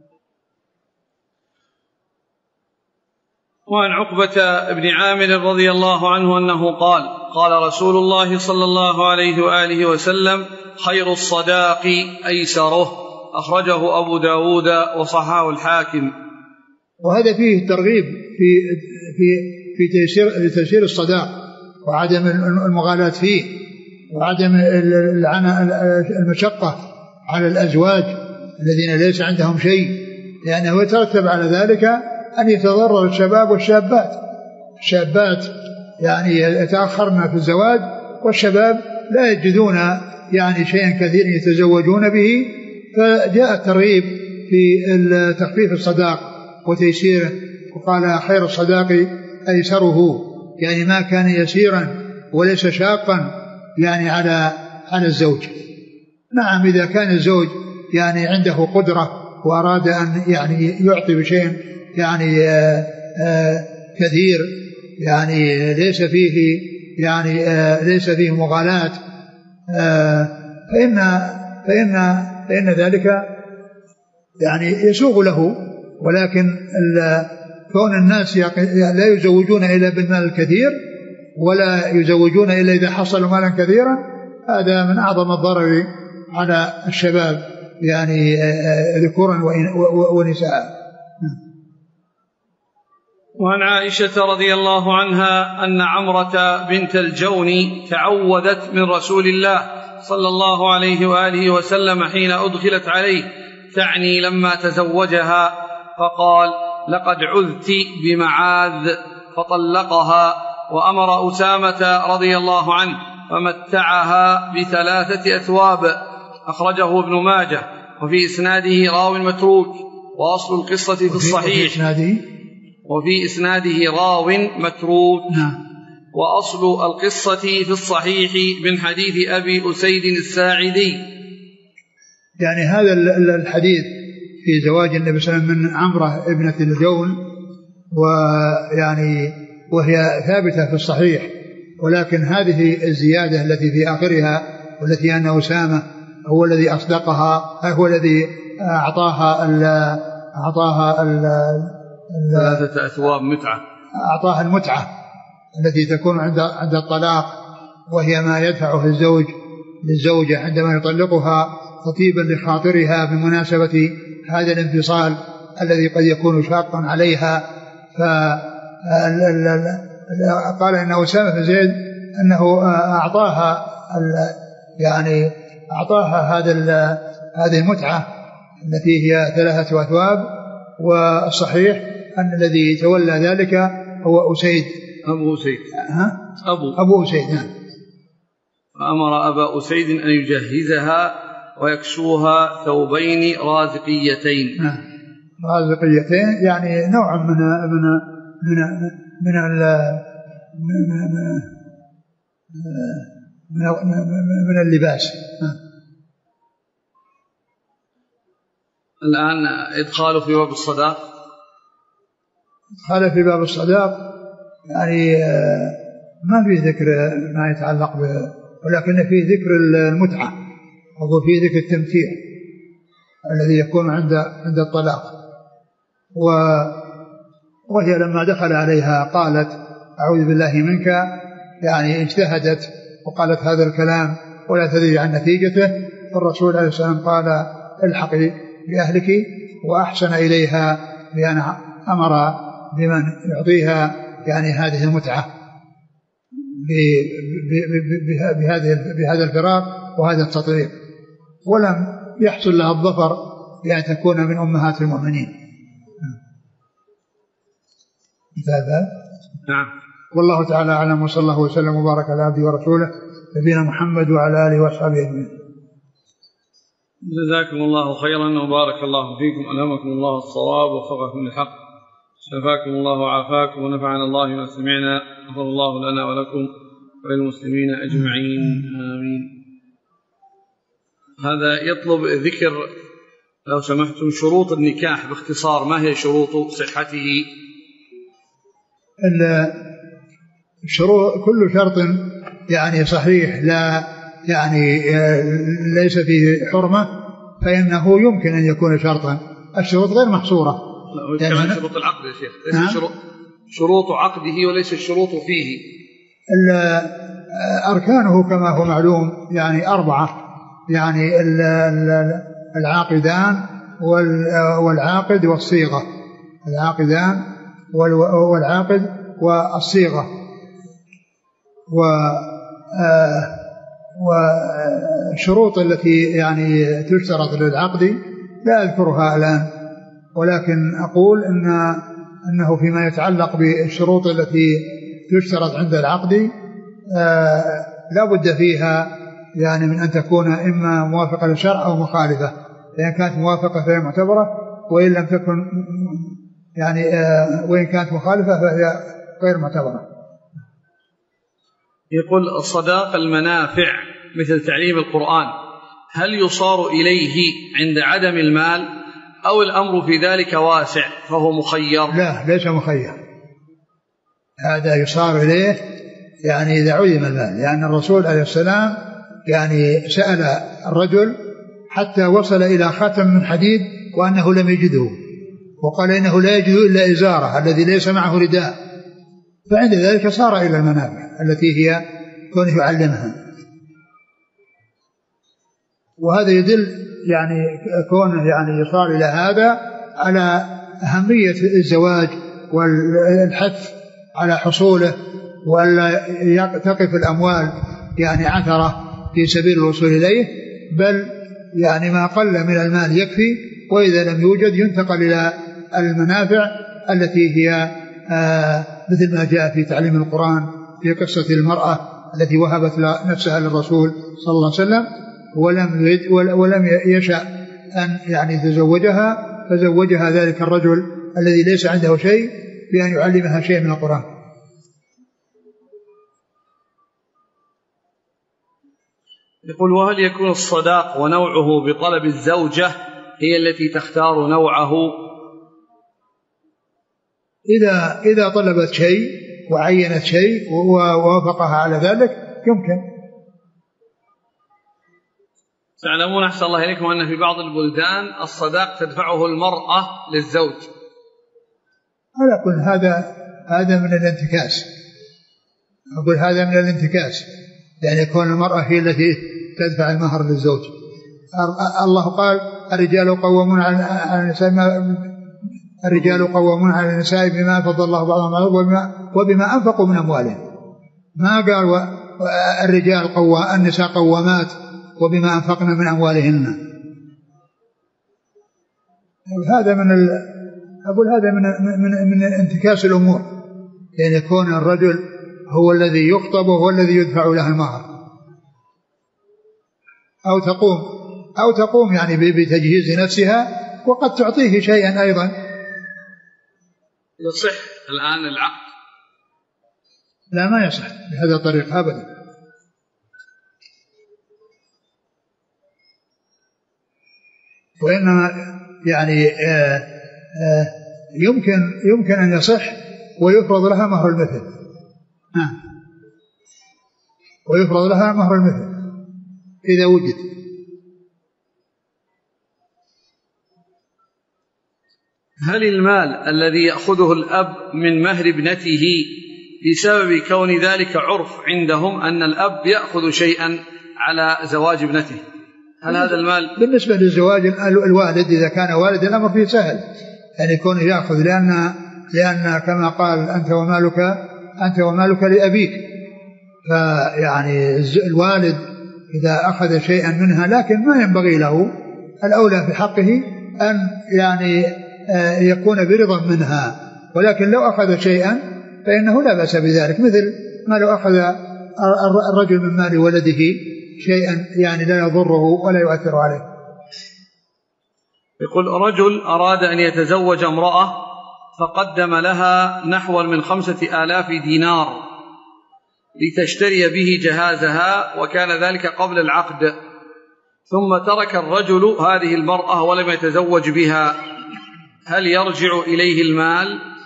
وعن عقبة بن عامر رضي الله عنه أنه قال: قال رسول الله صلى الله عليه وآله وسلم: خير الصداق أيسره. أخرجه أبو داود وصححه الحاكم. وهذا فيه ترغيب في في في تيسير تيسير الصداق وعدم المغالاة فيه وعدم المشقة على الأزواج الذين ليس عندهم شيء، لأنه يترتب على ذلك أن يتضرر الشباب والشابات. الشابات يعني يتأخرن في الزواج، والشباب لا يجدون يعني شيئا كثير يتزوجون به، فجاء الترغيب في تخفيف الصداق وتيسيره، وقال: خير الصداق أيسره، يعني ما كان يسيرا وليس شاقا يعني على على الزوج. نعم، إذا كان الزوج يعني عنده قدرة وأراد أن يعني يعطي بشيء يعني آآ آآ كثير يعني ليس فيه يعني ليس فيه مغالاة، فإن فإن فإن ذلك يعني يسوغ له، ولكن كون الناس لا يزوجون إلا بالمال الكثير ولا يزوجون إلا إذا حصلوا مالا كثيرا، هذا من أعظم الضرر على الشباب يعني ذكورا ونساء. وعن عائشة رضي الله عنها أن عمرة بنت الجون تعوذت من رسول الله صلى الله عليه وآله وسلم حين أدخلت عليه، تعني لما تزوجها، فقال: لقد عذت بمعاذ، فطلقها، وأمر أسامة رضي الله عنه فمتعها بثلاثة أثواب. أخرجه ابن ماجه وفي إسناده راو متروك، وأصل القصة في الصحيح وفي إسناده راو متروك وأصل القصة في الصحيح من حديث أبي أسيد الساعدي. يعني هذا الحديث في زواج النبي صلى الله عليه وسلم من عمرة ابنة الجون، ويعني وهي ثابتة في الصحيح، ولكن هذه الزيادة التي في آخرها والتي أن أسامة هو الذي أصدقها، هو الذي أعطاها ال أعطاها ال ثلاثة أثواب متعة أعطاها المتعة التي تكون عند عند الطلاق، وهي ما يدفعه الزوج للزوجة عندما يطلقها تطيبا لخاطرها بمناسبة هذا الانفصال الذي قد يكون شاقا عليها. فقال إن أسامة بن زيد أنه أعطاها يعني أعطاها هذا هذه المتعة التي هي ثلاثة أثواب، والصحيح أن الذي تولى ذلك هو أسيد أبو أسيد ها؟ أبو أبو أسيد نعم. فأمر أبا أسيد أن يجهزها ويكسوها ثوبين رازقيتين. نعم رازقيتين يعني نوع من من من من من, من اللباس. الآن إدخال في باب الصداق. إدخال في باب الصداق يعني ما في ذكر ما يتعلق به، ولكن في ذكر المتعة أو في ذكر التمتيع الذي يكون عند عند الطلاق. وهي لما دخل عليها قالت أعوذ بالله منك، يعني اجتهدت وقالت هذا الكلام ولا تدري عن نتيجته، فالرسول عليه السلام قال الحقي بأهلك، وأحسن إليها بأن أمر بمن يعطيها يعني هذه المتعة بهذا الفراق وهذا التطبيق، ولم يحصل لها الظفر بأن تكون من أمهات المؤمنين. هذا نعم. والله تعالى أعلم، وصلى الله وسلم وبارك على عبده ورسوله نبينا محمد وعلى آله وأصحابه أجمعين. جزاكم الله خيرا وبارك الله فيكم، ألهمكم الله الصواب ووفقكم للحق، شفاكم الله وعافاكم ونفعنا الله ما سمعنا، غفر الله لنا ولكم وللمسلمين أجمعين آمين. هذا يطلب ذكر لو سمحتم شروط النكاح باختصار، ما هي شروط صحته؟ الشروط كل شرط يعني صحيح لا يعني ليس فيه حرمة فإنه يمكن أن يكون شرطا. الشروط غير محصورة. يعني كمان شروط العقد يا شيخ، ليس نعم؟ شروط شروط عقده وليس الشروط فيه. أركانه كما هو معلوم يعني أربعة، يعني العاقدان والعاقد والصيغة، العاقدان والعاقد والصيغة، والشروط التي يعني تشترط للعقد لا أذكرها الآن، ولكن أقول إن أنه فيما يتعلق بالشروط التي تشترط عند العقد لا بد فيها يعني من أن تكون إما موافقة للشرع أو مخالفة، فإن كانت موافقة فهي معتبرة، وإن لم تكن يعني وإن كانت مخالفة فهي غير معتبرة. يقول الصداق المنافع مثل تعليم القرآن، هل يصار إليه عند عدم المال أو الأمر في ذلك واسع فهو مخير؟ لا ليس مخير، هذا يصار إليه يعني إذا علم المال، لأن الرسول عليه السلام يعني سأل الرجل حتى وصل إلى خاتم من حديد وأنه لم يجده، وقال إنه لا يجد إلا إزارة الذي ليس معه رداء، فعند ذلك صار إلى المنافع التي هي كونه يعلمها. وهذا يدل يعني كونه يعني يصار إلى هذا على أهمية الزواج والحث على حصوله، ولا تقف الأموال يعني عثرة في سبيل الوصول إليه، بل يعني ما قل من المال يكفي، وإذا لم يوجد ينتقل إلى المنافع التي هي آه مثل ما جاء في تعليم القرآن في قصة المرأة التي وهبت نفسها للرسول صلى الله عليه وسلم ولم ولم يشأ أن يعني يتزوجها، فزوجها ذلك الرجل الذي ليس عنده شيء بأن يعلمها شيء من القرآن. يقول وهل يكون الصداق ونوعه بطلب الزوجة هي التي تختار نوعه؟ إذا إذا طلبت شيء وعينت شيء ووافقها على ذلك يمكن. تعلمون أحسن الله إليكم أن في بعض البلدان الصداق تدفعه المرأة للزوج. على كل هذا هذا من الانتكاس. أقول هذا من الانتكاس، يعني يكون المرأة هي التي تدفع المهر للزوج. الله قال الرجال قوامون على النساء الرجال قوامون على النساء بما فضل الله بعضهم على بعض وبما, وبما أنفقوا من أموالهم. ما قال الرجال قوام النساء قوامات وبما أنفقنا من أموالهن. هذا من ال... أقول هذا من من من انتكاس الأمور، يعني يكون الرجل هو الذي يخطب وهو الذي يدفع له المهر، أو تقوم أو تقوم يعني بتجهيز نفسها وقد تعطيه شيئا أيضا. يصح الآن العقد؟ لا، ما يصح بهذا الطريق أبدا. وإنما يعني آآ آآ يمكن يمكن أن يصح ويفرض لها مهر المثل. نعم، ويفرض لها مهر المثل إذا وجد. هل المال الذي يأخذه الأب من مهر ابنته بسبب كون ذلك عرف عندهم أن الأب يأخذ شيئا على زواج ابنته، هل هذا المال بالنسبة للزواج الوالد إذا كان والد الأمر فيه سهل، يعني يكون يأخذ، لأن لأن كما قال أنت ومالك أنت ومالك لأبيك، فيعني الوالد إذا أخذ شيئا منها لكن ما ينبغي له، الأولى في حقه أن يعني يكون برضا منها، ولكن لو أخذ شيئا فإنه لا بأس بذلك، مثل ما لو أخذ الرجل من مال ولده شيئا يعني لا يضره ولا يؤثر عليه. يقول رجل أراد أن يتزوج امرأة فقدم لها نحو من خمسة آلاف دينار لتشتري به جهازها، وكان ذلك قبل العقد، ثم ترك الرجل هذه المرأة ولم يتزوج بها، هل يرجع إليه المال؟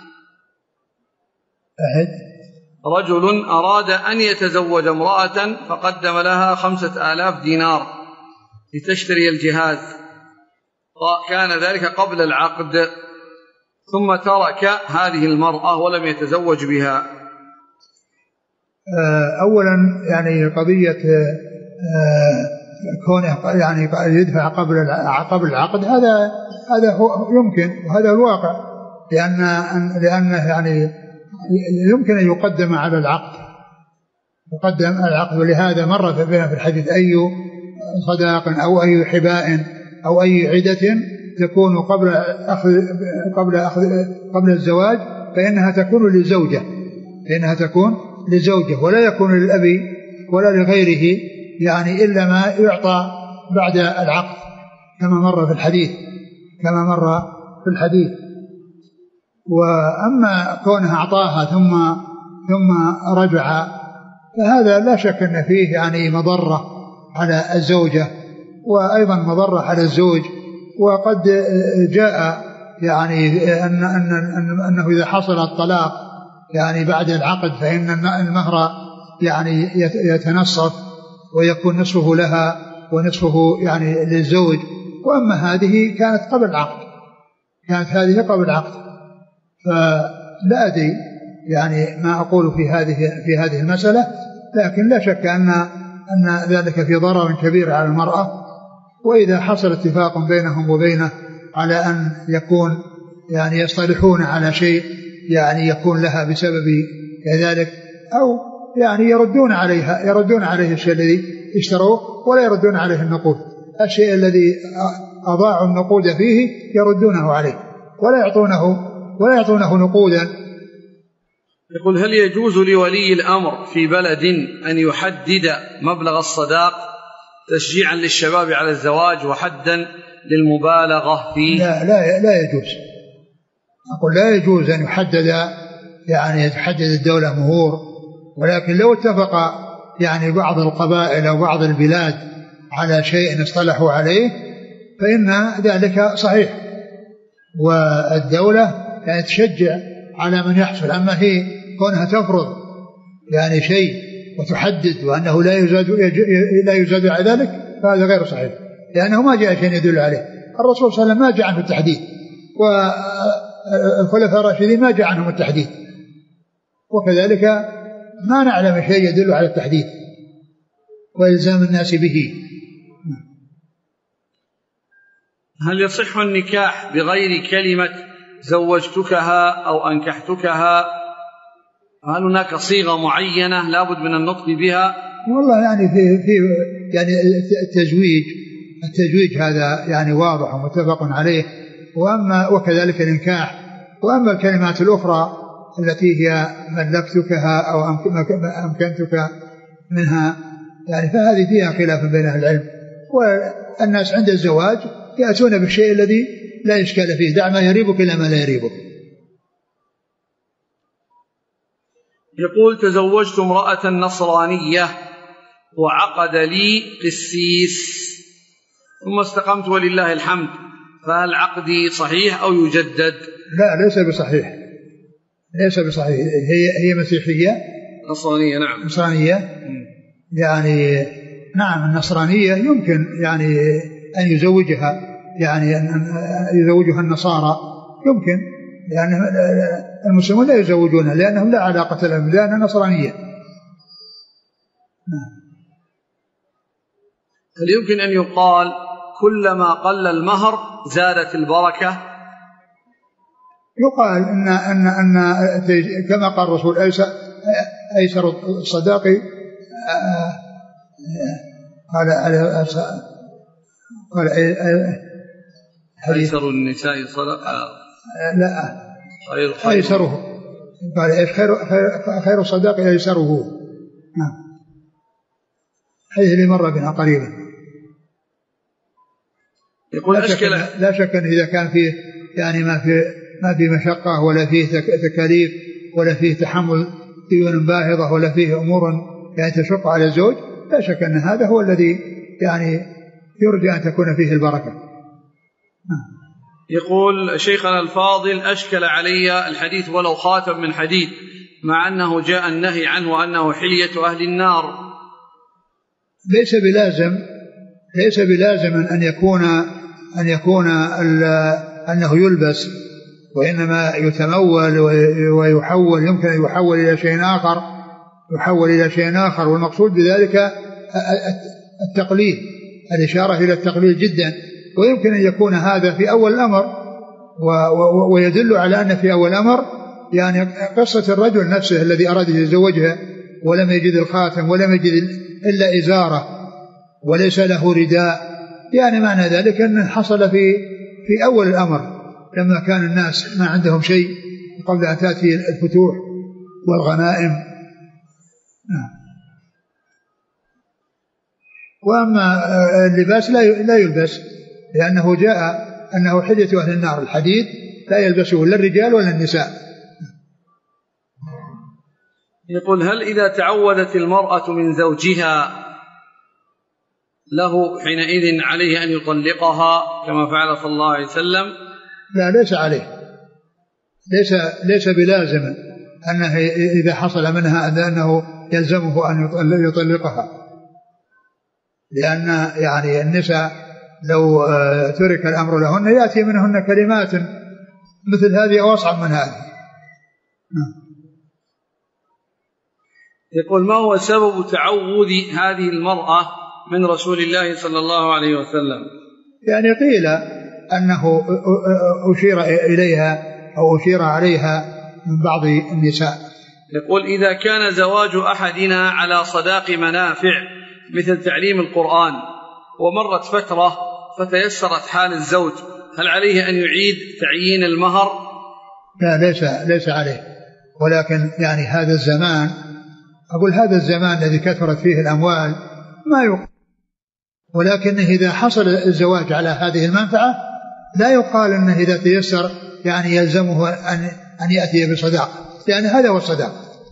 أحد رجل أراد أن يتزوج امرأة فقدم لها خمسة آلاف دينار لتشتري الجهاز، وكان ذلك قبل العقد، ثم ترك هذه المرأة ولم يتزوج بها. أولا يعني قضية كونه يعني يدفع قبل قبل العقد هذا هذا هو يمكن، وهذا الواقع، لأن لأنه يعني يمكن أن يقدم على العقد، يقدم على العقد، ولهذا مر بنا في الحديث أي صداق أو أي حباء أو أي عدة تكون قبل أخذ قبل أخذ قبل الزواج فإنها تكون للزوجة فإنها تكون للزوجة ولا يكون للأب ولا لغيره، يعني إلا ما يعطى بعد العقد كما مر في الحديث كما مر في الحديث. وأما كونها أعطاها ثم ثم رجع فهذا لا شك أن فيه يعني مضرة على الزوجة وأيضا مضرة على الزوج. وقد جاء يعني أن أن أنه إذا حصل الطلاق يعني بعد العقد فإن المهر يعني يتنصف ويكون نصفه لها ونصفه يعني للزوج. وأما هذه كانت قبل العقد كانت هذه قبل العقد فلا أدري يعني ما أقول في هذه في هذه المسألة، لكن لا شك أن أن ذلك في ضرر كبير على المرأة. وإذا حصل اتفاق بينهم وبينه على أن يكون يعني يصطلحون على شيء يعني يكون لها بسبب ذلك، أو يعني يردون عليها يردون عليه الشيء الذي اشتروه ولا يردون عليه النقود، الشيء الذي أضاعوا النقود فيه يردونه عليه ولا يعطونه ولا يعطونه نقودا. يقول هل يجوز لولي الأمر في بلد أن يحدد مبلغ الصداق تشجيعا للشباب على الزواج وحدا للمبالغة فيه؟ لا لا لا يجوز. أقول لا يجوز أن يحدد يعني تحدد الدولة مهور، ولكن لو اتفق يعني بعض القبائل أو بعض البلاد على شيء اصطلحوا عليه فإن ذلك صحيح، والدولة يعني تشجع على من يحصل. أما هي كونها تفرض يعني شيء وتحدد وأنه لا يزاد لا يزاد على ذلك فهذا غير صحيح، لأنه ما جاء شيء يدل عليه. الرسول صلى الله عليه وسلم ما جاء عنه التحديد، والخلفاء الراشدين ما جاء عنهم التحديد، وكذلك ما نعلم شيء يدل على التحديد وإلزام الناس به. هل يصح النكاح بغير كلمة زوجتكها أو أنكحتكها؟ هل هناك صيغة معينة لابد من النطق بها؟ والله يعني في في يعني التزويج التزويج هذا يعني واضح ومتفق عليه، وأما وكذلك الإنكاح. وأما الكلمات الأخرى التي هي ملكتكها أو أمكنتك منها يعني فهذه فيها خلاف بين أهل العلم. والناس عند الزواج يأتون بالشيء الذي لا إشكال فيه، دع ما يريبك إلى ما لا يريبك. يقول تزوجت امرأة نصرانية وعقد لي قسيس ثم استقمت ولله الحمد، فهل عقدي صحيح أو يجدد؟ لا ليس بصحيح، ليس بصحيح. هي هي مسيحية نصرانية. نعم نصرانية. يعني نعم النصرانية يمكن يعني أن يزوجها، يعني أن يزوجها النصارى يمكن، لأن المسلمون لا يزوجونها لأنهم لا علاقة لهم لأنها نصرانية. هل يمكن أن يقال كلما قل المهر زادت البركة؟ يقال أن أن أن كما قال الرسول أيسر الصداق قال قال أيسر النساء صدقة لا أيسره، قال خير خير الصداق أيسره. نعم حيث اللي مر بنا قريبا. يقول لا شك, لا شك أن إذا كان فيه يعني ما في ما في مشقة ولا فيه تكاليف ولا فيه تحمل ديون باهظة ولا فيه أمور يعني تشق على الزوج، لا شك أن هذا هو الذي يعني يرجى أن تكون فيه البركة. يقول شيخنا الفاضل أشكل علي الحديث ولو خاتم من حديد مع أنه جاء النهي عنه وأنه حلية أهل النار. ليس بلازم ليس بلازم أن يكون أن يكون أنه يلبس، وإنما يتمول ويحول، يمكن أن يحول إلى شيء آخر يحول إلى شيء آخر والمقصود بذلك التقليد، الإشارة إلى التقليد جدا. ويمكن أن يكون هذا في أول الأمر ويدل على أن في أول الأمر يعني قصة الرجل نفسه الذي أراد يتزوجها ولم يجد الخاتم ولم يجد إلا إزارة وليس له رداء، يعني معنى ذلك أنه حصل في في أول الأمر لما كان الناس ما عندهم شيء قبل أن تأتي الفتوح والغنائم. وأما اللباس لا يلبس لأنه جاء أنه حلية أهل النار، الحديد لا يلبسه لا الرجال ولا النساء. يقول هل إذا تعودت المرأة من زوجها له حينئذ عليه أن يطلقها كما فعل صلى الله عليه وسلم؟ لا ليس عليه، ليس ليس بلازم أنه إذا حصل منها أنه يلزمه أن يطلقها، لأن يعني النساء لو ترك الأمر لهن يأتي منهن كلمات مثل هذه أو أصعب من هذه. يقول ما هو سبب تعوذ هذه المرأة من رسول الله صلى الله عليه وسلم؟ يعني قيل أنه أشير إليها أو أشير عليها من بعض النساء. يقول إذا كان زواج أحدنا على صداق منافع مثل تعليم القرآن ومرت فترة فتيسرت حال الزوج، هل عليه أن يعيد تعيين المهر؟ لا ليس ليس عليه، ولكن يعني هذا الزمان، أقول هذا الزمان الذي كثرت فيه الأموال ما يقال، ولكن إذا حصل الزواج على هذه المنفعة لا يقال أنه إذا تيسر يعني يلزمه أن أن يأتي بصداق، لأن هذا هو الصداق.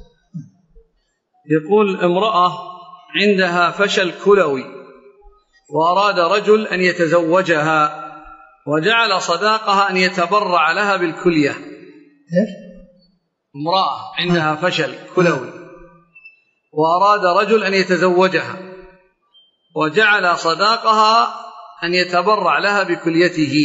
يقول امرأة عندها فشل كلوي وأراد رجل أن يتزوجها وجعل صداقها أن يتبرع لها بالكلية. إيش؟ امرأة عندها فشل كلوي وأراد رجل أن يتزوجها وجعل صداقها أن يتبرع لها بكليته.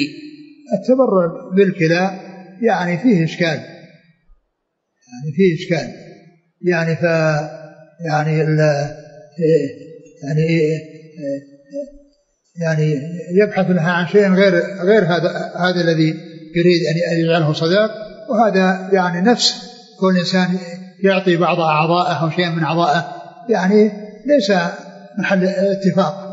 التبرع بالكلى يعني فيه إشكال، يعني فيه إشكال، يعني ف يعني ال يعني يعني يبحث لها عن شيء غير غير هذا هذا الذي يريد أن يجعله صداق. وهذا يعني نفس كل إنسان يعطي بعض أعضائه أو شيئا من أعضائه يعني ليس محل اتفاق.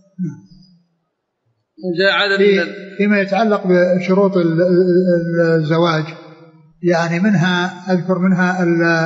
في فيما يتعلق بشروط الزواج يعني منها أذكر منها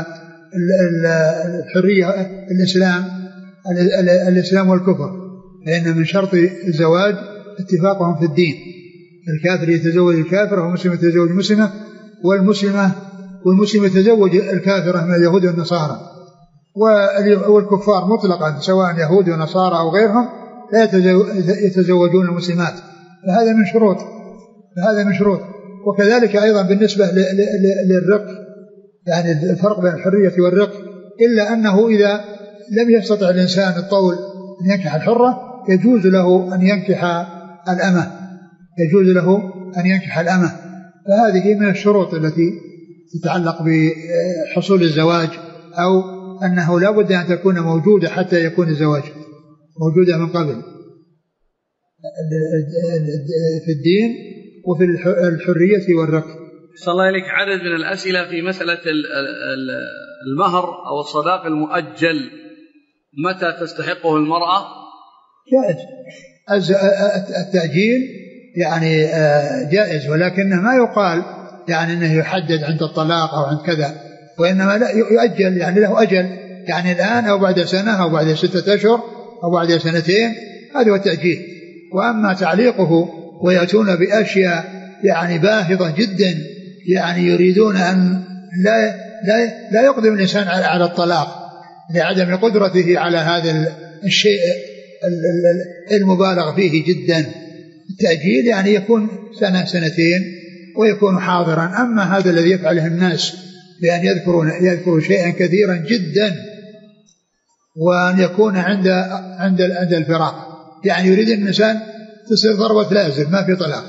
الحرية الإسلام الإسلام والكفر، لأن من شرط الزواج اتفاقهم في الدين. الكافر يتزوج الكافر والمسلم يتزوج المسلمة، والمسلمة والمسلم يتزوج الكافرة من اليهود والنصارى، والكفار مطلقا سواء يهود ونصارى أو غيرهم لا يتزوجون المسلمات. فهذا من شروط فهذا من شروط وكذلك أيضا بالنسبة للرق، يعني الفرق بين الحرية والرق، إلا أنه إذا لم يستطع الإنسان الطول أن ينكح الحرة يجوز له أن ينكح الأمة يجوز له أن ينكح الأمة. فهذه من الشروط التي تتعلق بحصول الزواج، أو أنه لا بد أن تكون موجودة حتى يكون الزواج موجودة من قبل في الدين وفي الحرية والرق. صلى الله عليك. عدد من الأسئلة في مسألة المهر أو الصداق المؤجل، متى تستحقه المرأة؟ جائز التأجيل يعني جائز، ولكنه ما يقال يعني أنه يحدد عند الطلاق أو عند كذا، وإنما لا يؤجل يعني له أجل، يعني الآن أو بعد سنة أو بعد ستة أشهر أو بعد سنتين، هذا هو التأجيل. وأما تعليقه ويأتون بأشياء يعني باهظة جدا، يعني يريدون أن لا لا لا يقدم الإنسان على الطلاق لعدم قدرته على هذا الشيء المبالغ فيه جدا. التأجيل يعني يكون سنة سنتين ويكون حاضرا. أما هذا الذي يفعله الناس بأن يذكرون يذكروا شيئا كثيرا جدا وأن يكون عند عند عند الفراق، يعني يريد الإنسان تصير ضربة لازم ما في طلاق.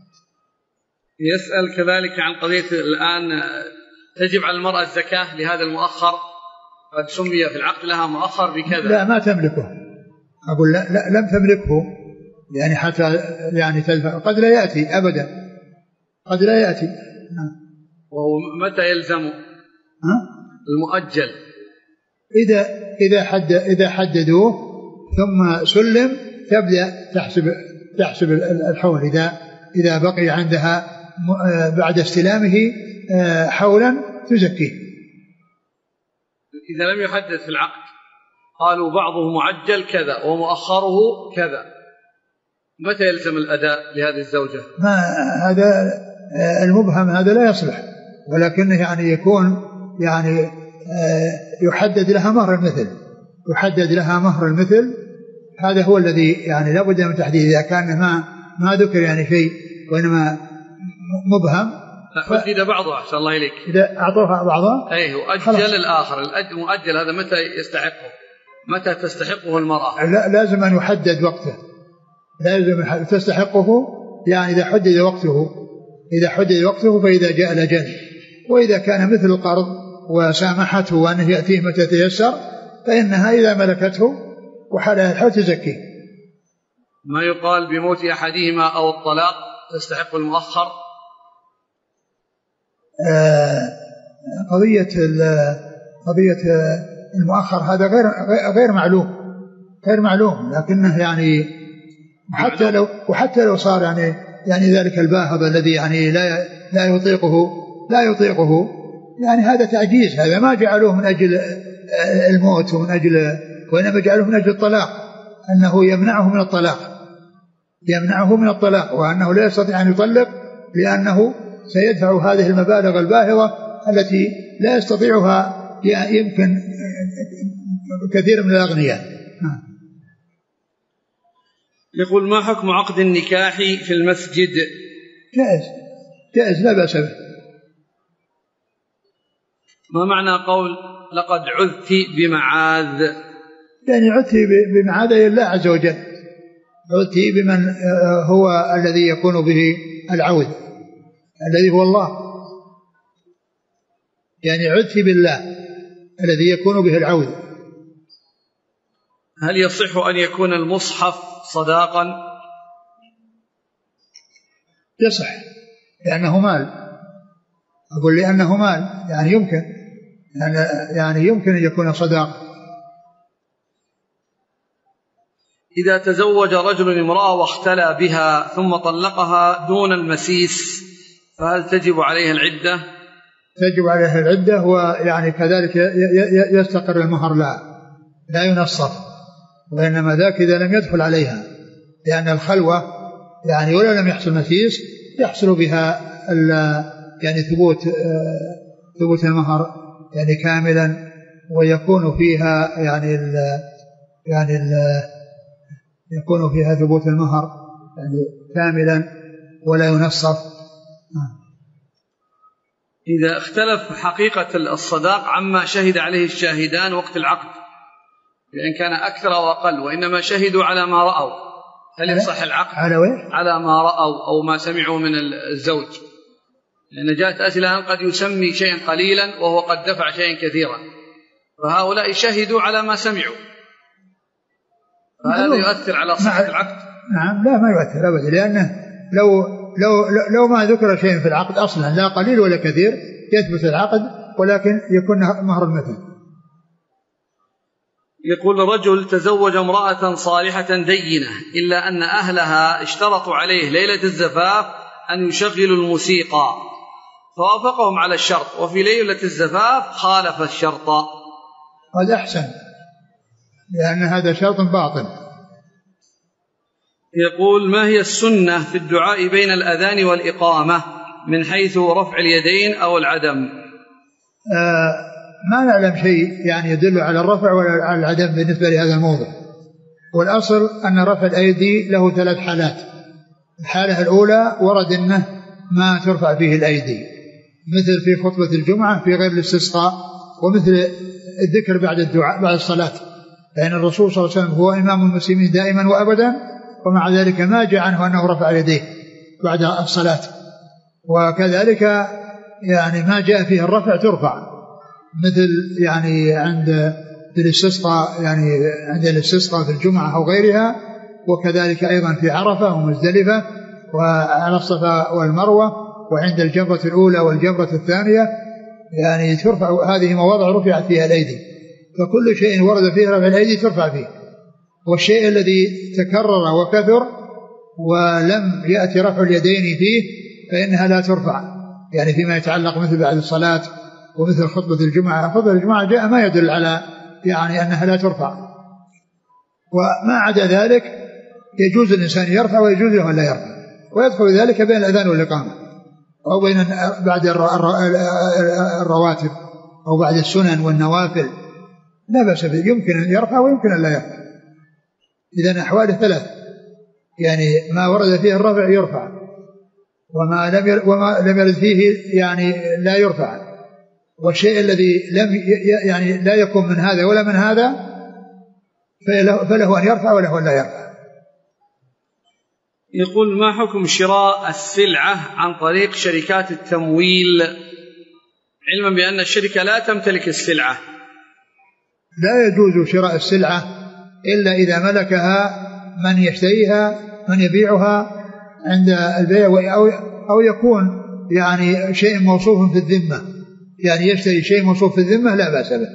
يسأل كذلك عن قضية الآن تجب على المرأة الزكاة لهذا المؤخر، قد سمي في العقد لها مؤخر بكذا. لا ما تملكه، أقول لا, لا لم تملكه يعني حتى يعني تلفع، قد لا يأتي أبدا، قد لا يأتي. وهو متى يلزم المؤجل؟ إذا إذا حد إذا حددوه ثم سلم تبدأ تحسب تحسب الحول. إذا إذا بقي عندها بعد استلامه حولا تزكيه. إذا لم يحدد في العقد قالوا بعضه معجل كذا ومؤخره كذا، متى يلزم الأداء لهذه الزوجة؟ ما هذا المبهم هذا لا يصلح، ولكنه يعني يكون يعني يحدد لها مهر المثل يحدد لها مهر المثل هذا هو الذي يعني لا بد من تحديده. إذا كان ما ما ذكر يعني شيء وإنما مبهم حدد بعضه. أحسن الله إليك. إذا أعطوها بعضها أيه وأجل الآخر. المؤجل هذا متى يستحقه؟ متى تستحقه المرأة؟ لا لازم أن يحدد وقته، لازم تستحقه يعني إذا حدد وقته إذا حدد وقته فإذا جاء الأجل. وإذا كان مثل القرض وسامحته وأنه يأتيه متى تيسر فإنها إذا ملكته وحالها الحول تزكيه. ما يقال بموت أحدهما أو الطلاق تستحق المؤخر؟ آه قضية قضية المؤخر هذا غير غير معلوم غير معلوم لكنه يعني حتى لو وحتى لو صار يعني يعني ذلك الباهظ الذي يعني لا لا يطيقه لا يطيقه يعني هذا تعجيز. هذا ما جعلوه من أجل الموت ومن أجل وإنما جعلوه من أجل الطلاق، أنه يمنعه من الطلاق يمنعه من الطلاق وأنه لا يستطيع أن يطلق لأنه سيدفع هذه المبالغ الباهظة التي لا يستطيعها يمكن كثير من الأغنياء. يقول ما حكم عقد النكاح في المسجد؟ جائز جائز لا بأس به. ما معنى قول لقد عذت بمعاذ؟ يعني عذت بمعاذ الله عز وجل، عذت بمن هو الذي يكون به العوذ الذي هو الله، يعني عذت بالله الذي يكون به العود. هل يصح أن يكون المصحف صداقا؟ يصح لأنه مال، أقول لأنه مال يعني يمكن يعني يمكن أن يكون صداق. إذا تزوج رجل امرأة واختلى بها ثم طلقها دون المسيس فهل تجب عليها العدة؟ تجب عليها العدة، ويعني كذلك يستقر المهر لا لا ينصف، وإنما ذاك إذا لم يدخل عليها، لأن الخلوة يعني ولا لم يحصل مسيس يحصل بها يعني ثبوت ثبوت المهر يعني كاملا، ويكون فيها يعني ال يعني ال يكون فيها ثبوت المهر يعني كاملا ولا ينصف. إذا اختلف حقيقة الصداق عما شهد عليه الشاهدان وقت العقد، لأن كان أكثر أو أقل وإنما شهدوا على ما رأوا، هل يصح العقد على وين؟ على ما رأوا أو ما سمعوا من الزوج؟ لأن جاءت أسئلة قد يسمي شيئا قليلا وهو قد دفع شيئا كثيرا، فهؤلاء شهدوا على ما سمعوا، فهذا يؤثر على صحة العقد؟ نعم لا ما يؤثر أبدا، لأنه لو لو لو ما ذكر شيء في العقد أصلا لا قليل ولا كثير يثبت العقد، ولكن يكون مهر المثل. يقول رجل تزوج امرأة صالحة دينة إلا أن أهلها اشترطوا عليه ليلة الزفاف أن يشغلوا الموسيقى، فوافقهم على الشرط، وفي ليلة الزفاف خالف الشرط. هذا أحسن، لأن هذا شرط باطل. يقول ما هي السنة في الدعاء بين الأذان والإقامة من حيث رفع اليدين أو العدم؟ آه ما نعلم شيء يعني يدل على الرفع ولا على العدم بالنسبة لهذا الموضوع، والأصل أن رفع الأيدي له ثلاث حالات. الحالة الأولى ورد أنه ما ترفع فيه الأيدي، مثل في خطبة الجمعة في غير الاستسقاء، ومثل الذكر بعد الدعاء بعد الصلاة، لأن الرسول صلى الله عليه وسلم هو إمام المسلمين دائما وأبدا، ومع ذلك ما جاء عنه أنه رفع يديه بعد الصلاة. وكذلك يعني ما جاء فيه الرفع ترفع، مثل يعني عند الاستسقاء يعني عند الاستسقاء في الجمعة أو غيرها، وكذلك أيضا في عرفة ومزدلفة وعلى الصفا والمروة وعند الجمرة الأولى والجمرة الثانية، يعني ترفع. هذه مواضع رفعت فيها الأيدي، فكل شيء ورد فيه رفع الأيدي ترفع فيه. والشيء الذي تكرر وكثر ولم يأتي رفع اليدين فيه فإنها لا ترفع، يعني فيما يتعلق مثل بعد الصلاة ومثل خطبة الجمعة. خطبة الجمعة جاء ما يدل على يعني أنها لا ترفع، وما عدا ذلك يجوز الإنسان يرفع ويجوز له أن لا يرفع، ويدخل ذلك بين الأذان والإقامة أو بين بعد الرواتب أو بعد السنن والنوافل لا بأس به، يمكن أن يرفع ويمكن أن لا يرفع. إذن أحواله ثلاث، يعني ما ورد فيه الرفع يرفع، وما لم وما لم يرد فيه يعني لا يرفع، والشيء الذي لم يعني لا يكون من هذا ولا من هذا فله أن يرفع وله أن لا يرفع. يقول ما حكم شراء السلعة عن طريق شركات التمويل، علما بأن الشركة لا تمتلك السلعة؟ لا يجوز شراء السلعة إلا إذا ملكها من يشتريها من يبيعها عند البيع، أو أو يكون يعني شيء موصوف في الذمة، يعني يشتري شيء موصوف في الذمة لا بأس به.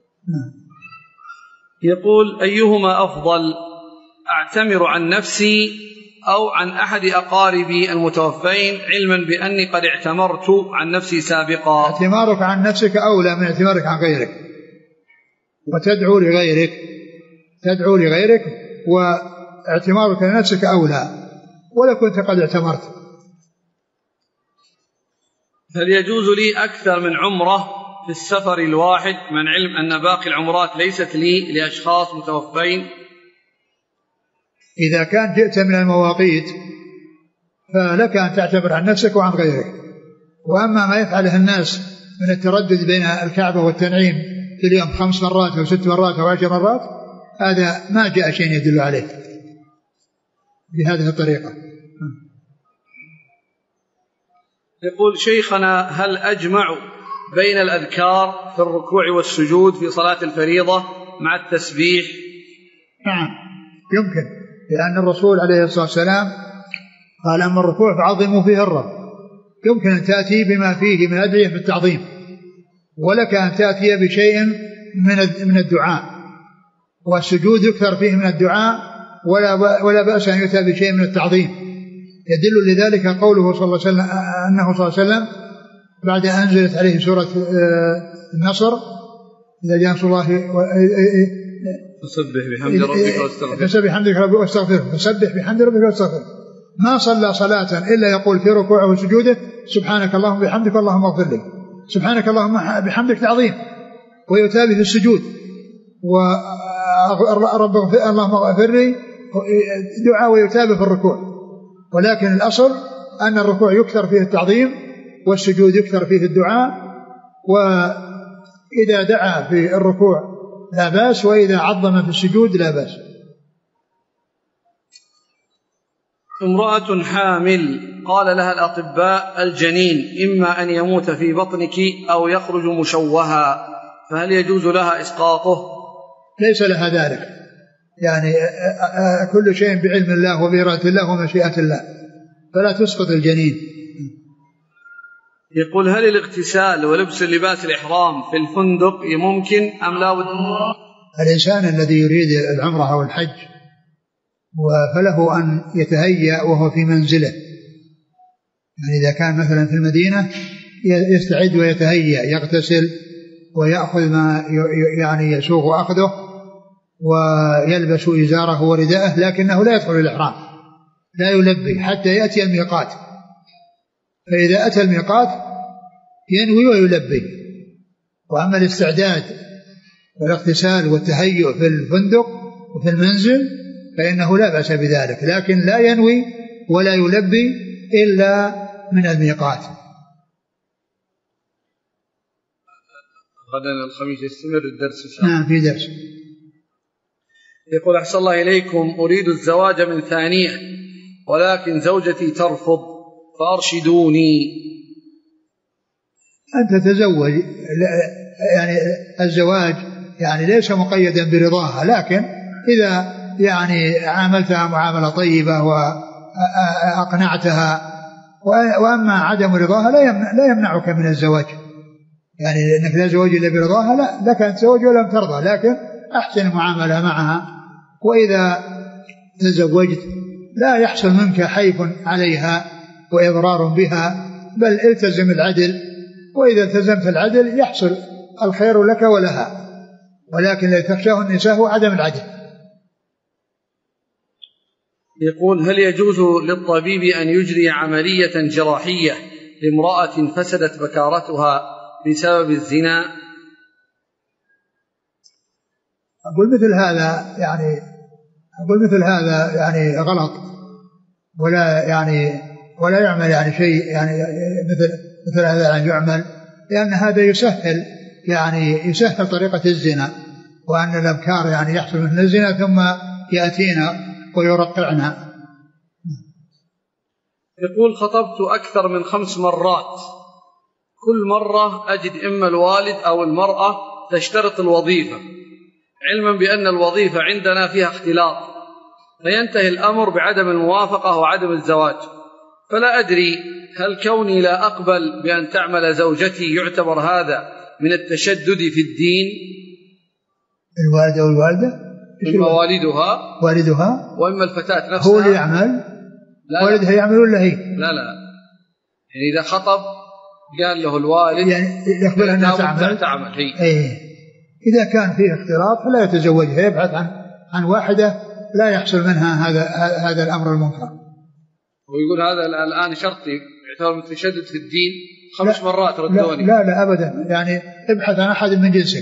يقول أيهما أفضل، أعتمر عن نفسي أو عن أحد أقاربي المتوفين علما بأني قد اعتمرت عن نفسي سابقا؟ اعتمارك عن نفسك أولى من اعتمارك عن غيرك، وتدعو لغيرك تدعو لغيرك واعتمارك لنفسك أولى ولا كنت قد اعتمرت. هل يجوز لي أكثر من عمرة في السفر الواحد من علم أن باقي العمرات ليست لي لأشخاص متوفين؟ إذا كان جئت من المواقيت فلك أن تعتبر عن نفسك وعن غيرك، وأما ما يفعله الناس من التردد بين الكعبة والتنعيم في اليوم خمس مرات أو ست مرات أو عشر مرات هذا ما جاء شيء يدل عليه بهذه الطريقة. يقول شيخنا هل أجمع بين الأذكار في الركوع والسجود في صلاة الفريضة مع التسبيح؟ نعم يمكن، لأن الرسول عليه الصلاة والسلام قال أما الركوع فعظموا فيه الرب. يمكن أن تأتي بما فيه من أدعية في التعظيم، ولك أن تأتي بشيء من الدعاء، والسجود يكثر فيه من الدعاء ولا ولا بأس أن يؤتى بشيء من التعظيم. يدل لذلك قوله صلى الله عليه وسلم أنه صلى الله عليه وسلم بعد أن أنزلت عليه سورة النصر إذا جاء نصر الله فسبح بحمد ربك واستغفره فسبح بحمد ربك واستغفره فسبح بحمد ربك واستغفره. ما صلى صلاة إلا يقول في ركوعه وسجوده سبحانك اللهم بحمدك اللهم اغفر لي، سبحانك اللهم بحمدك تعظيم، ويتابع في السجود ورب اللهم اغفر لي دعاء، ويتابع في الركوع. ولكن الأصل أن الركوع يكثر فيه التعظيم والسجود يكثر فيه الدعاء، وإذا دعا في الركوع لا بأس، وإذا عظم في السجود لا بأس. امرأة حامل قال لها الأطباء الجنين إما أن يموت في بطنك أو يخرج مشوها، فهل يجوز لها إسقاطه؟ ليس لها ذلك، يعني كل شيء بعلم الله وبإرادة الله ومشيئة الله، فلا تسقط الجنين. يقول هل الاغتسال ولبس اللباس الإحرام في الفندق ممكن أم لا بد؟ الإنسان الذي يريد العمرة أو الحج فله أن يتهيأ وهو في منزله، يعني إذا كان مثلا في المدينة يستعد ويتهيأ، يغتسل ويأخذ ما يعني يسوغ أخذه ويلبس إزاره ورداءه، لكنه لا يدخل الإحرام، لا يلبي حتى يأتي الميقات، فإذا أتى الميقات ينوي ويلبي. وأما الاستعداد والاغتسال والتهيؤ في الفندق وفي المنزل فإنه لا بأس بذلك، لكن لا ينوي ولا يلبي إلا من الميقات. غدا الخميس يستمر الدرس. نعم في درس. يقول أحسن الله إليكم، أريد الزواج من ثانية ولكن زوجتي ترفض فأرشدوني. أنت تزوج، يعني الزواج يعني ليس مقيدا برضاها، لكن إذا يعني عاملتها معاملة طيبة وأقنعتها، وأما عدم رضاها لا يمنعك من الزواج، يعني أنك لا زواج إلا برضاها، لا، لك أن تزوج ولم ترضى، لكن أحسن المعاملة معها. وإذا تزوجت لا يحصل منك حيف عليها وإضرار بها، بل التزم العدل، وإذا التزمت العدل يحصل الخير لك ولها، ولكن لا تخشاه النساء هو عدم العدل. يقول هل يجوز للطبيب أن يجري عملية جراحية لامرأة فسدت بكارتها بسبب الزنا؟ أقول مثل هذا يعني أقول مثل هذا يعني غلط، ولا يعني ولا يعمل يعني شيء يعني مثل مثل هذا أن يعمل، لأن هذا يسهل يعني يسهل طريقة الزنا، وأن الأبكار يعني يحصل من الزنا ثم يأتينا ويرقعنا. يقول خطبت أكثر من خمس مرات، كل مرة أجد إما الوالد أو المرأة تشترط الوظيفة، علما بأن الوظيفة عندنا فيها اختلاط، فينتهي الأمر بعدم الموافقة وعدم الزواج. فلا أدري هل كوني لا أقبل بأن تعمل زوجتي يعتبر هذا من التشدد في الدين؟ الوالد أو الوالدة؟ إما والدها والدها وإما الفتاة نفسها. هو اللي يعمل؟ لا والدها يعمل ولا هي؟ لا لا، يعني إذا خطب قال له الوالد يعني يقبل أنها تعمل, تعمل هي. أيه. إذا كان فيه اختلاط فلا يتزوجها، يبحث عن عن واحدة لا يحصل منها هذا هذا الأمر المنكر. ويقول هذا الآن شرطي يعتبر من التشدد في الدين، خمس مرات ردوني. لا, لا لا أبدا، يعني ابحث عن أحد من جنسك.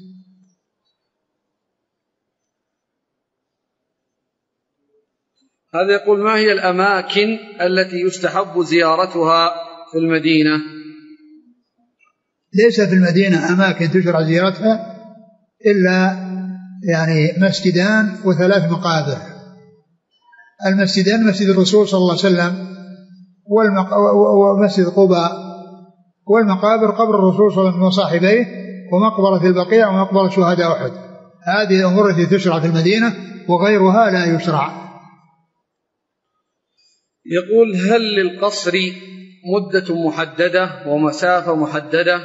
هذا يقول ما هي الأماكن التي يستحب زيارتها في المدينة؟ ليس في المدينة أماكن تشرع زيارتها إلا يعني مسجدان وثلاث مقابر. المسجدان مسجد الرسول صلى الله عليه وسلم ومسجد قباء والمقابر قبر الرسول صلى الله عليه وسلم وصاحبيه، ومقبرة البقيع، ومقبرة شهداء أحد. هذه الأمور التي تشرع في المدينة، وغيرها لا يشرع. يقول: هل للقصر مدة محددة ومسافة محددة؟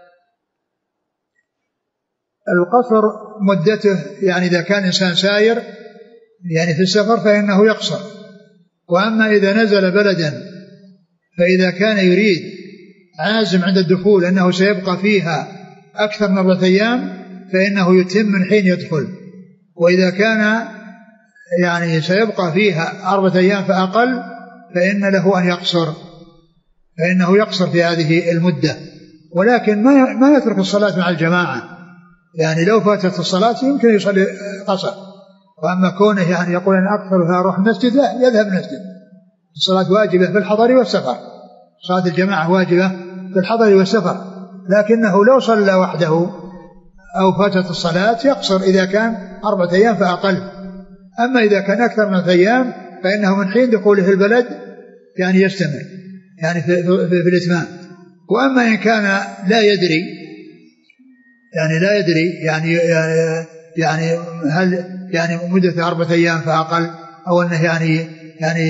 القصر مدته يعني إذا كان إنسان ساير يعني في السفر فإنه يقصر. وأما إذا نزل بلدا فإذا كان يريد عازم عند الدخول أنه سيبقى فيها أكثر من أربعة أيام فإنه يتم من حين يدخل. وإذا كان يعني سيبقى فيها أربعة أيام فأقل فإن له أن يقصر، فإنه يقصر في هذه المدة. ولكن ما ما يترك الصلاة مع الجماعة، يعني لو فاتت الصلاة يمكن يصلي قصر. وأما كونه يعني يقول أن أكثر أروح المسجد، لا، يذهب المسجد. الصلاة واجبة في الحضر والسفر، صلاة الجماعة واجبة في الحضر والسفر، لكنه لو صلى وحده أو فاتت الصلاة يقصر إذا كان أربعة أيام فأقل. أما إذا كان أكثر من أيام فإنه من حين دخوله البلد يعني يستمر يعني في, في, في الإتمام. وأما إن كان لا يدري يعني لا يدري يعني يعني هل يعني مدة أربعة أيام فأقل أو أنه يعني يعني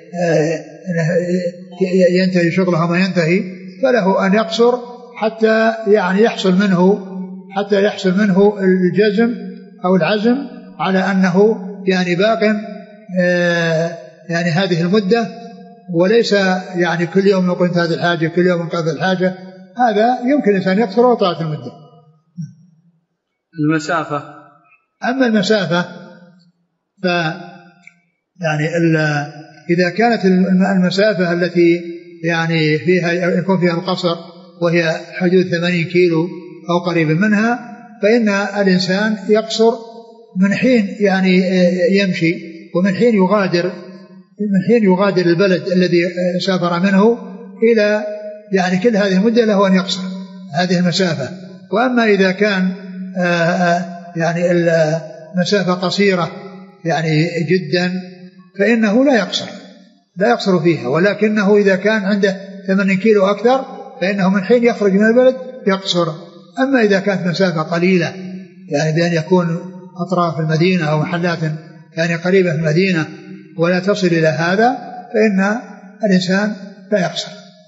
ينتهي شغله ما ينتهي، فله أن يقصر حتى يعني يحصل منه حتى يحصل منه الجزم أو العزم على أنه يعني باق يعني هذه المدة، وليس يعني كل يوم قلت هذه الحاجة كل يوم قلت الحاجة. هذا يمكن الإنسان يقصر وطاعة المدة. المسافة، أما المسافة ف يعني إذا كانت المسافة التي يعني فيها يكون فيها القصر وهي حدود ثمانين كيلو أو قريب منها، فإن الإنسان يقصر من حين يعني يمشي ومن حين يغادر من حين يغادر البلد الذي سافر منه إلى يعني كل هذه المدة له أن يقصر هذه المسافة. وأما إذا كان يعني المسافة قصيرة يعني جدا فإنه لا يقصر لا يقصر فيها، ولكنه إذا كان عنده ثمانين كيلو أكثر فإنه من حين يخرج من البلد يقصر. أما إذا كانت مسافة قليلة يعني بأن يكون أطراف المدينة أو محلات يعني قريبة من المدينة ولا تصل إلى هذا فإن الإنسان لا يقصر.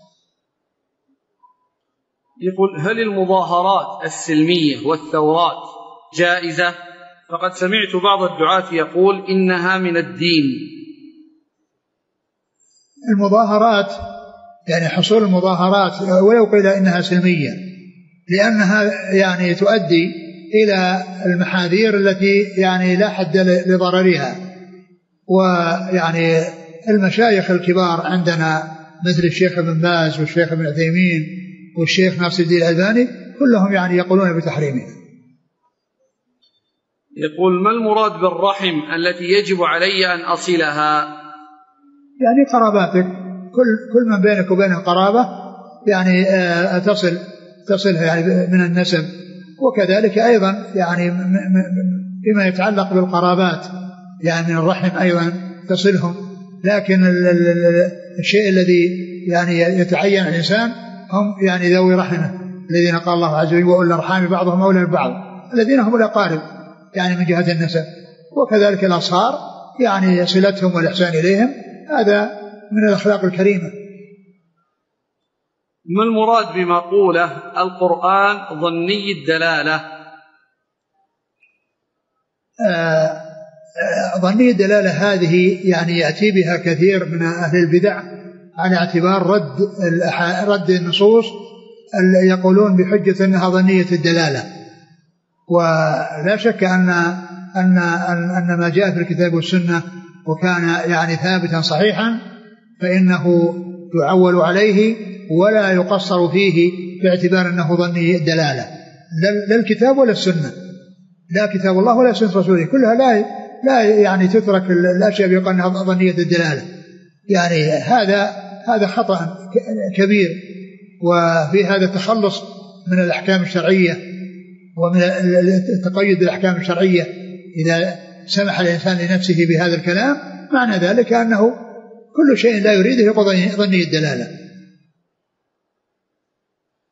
يقول: هل المظاهرات السلمية والثورات جائزة؟ فقد سمعت بعض الدعاة يقول إنها من الدين. المظاهرات يعني حصول المظاهرات ولو قيل إنها سلمية لأنها يعني تؤدي إلى المحاذير التي يعني لا حد لضررها. ويعني المشايخ الكبار عندنا مثل الشيخ ابن باز والشيخ ابن عثيمين والشيخ ناصر الدين الألباني كلهم يعني يقولون بتحريمها. يقول: ما المراد بالرحم التي يجب علي أن أصلها؟ يعني قراباتك، كل كل من بينك وبينه قرابة يعني تصل تصلها يعني من النسب. وكذلك أيضا يعني فيما يتعلق بالقرابات يعني من الرحم أيضا تصلهم. لكن الشيء الذي يعني يتعين الإنسان هم يعني ذوي رحمه الذين قال الله عز وجل: وأولي الأرحام بعضهم أولى ببعض، الذين هم الأقارب يعني من جهة النسب. وكذلك الأصهار يعني صلتهم والإحسان إليهم، هذا من الأخلاق الكريمة. ما المراد بمقولة القرآن ظني الدلالة؟ آه ظني الدلالة هذه يعني يأتي بها كثير من أهل البدع على اعتبار رد رد النصوص اللي يقولون بحجة أنها ظنية الدلالة. ولا شك أن أن أن ما جاء في الكتاب والسنة وكان يعني ثابتا صحيحا فإنه يعول عليه ولا يقصر فيه باعتبار أنه ظني الدلالة، لا الكتاب ولا السنة، لا كتاب الله ولا سنة رسوله، كلها لا لا يعني تترك الأشياء بيقول أنها ظنية الدلالة. يعني هذا هذا خطأ كبير، وفي هذا التخلص من الأحكام الشرعية ومن التقيد بالأحكام الشرعية. إذا سمح الإنسان لنفسه بهذا الكلام معنى ذلك أنه كل شيء لا يريده يقول ظني الدلالة.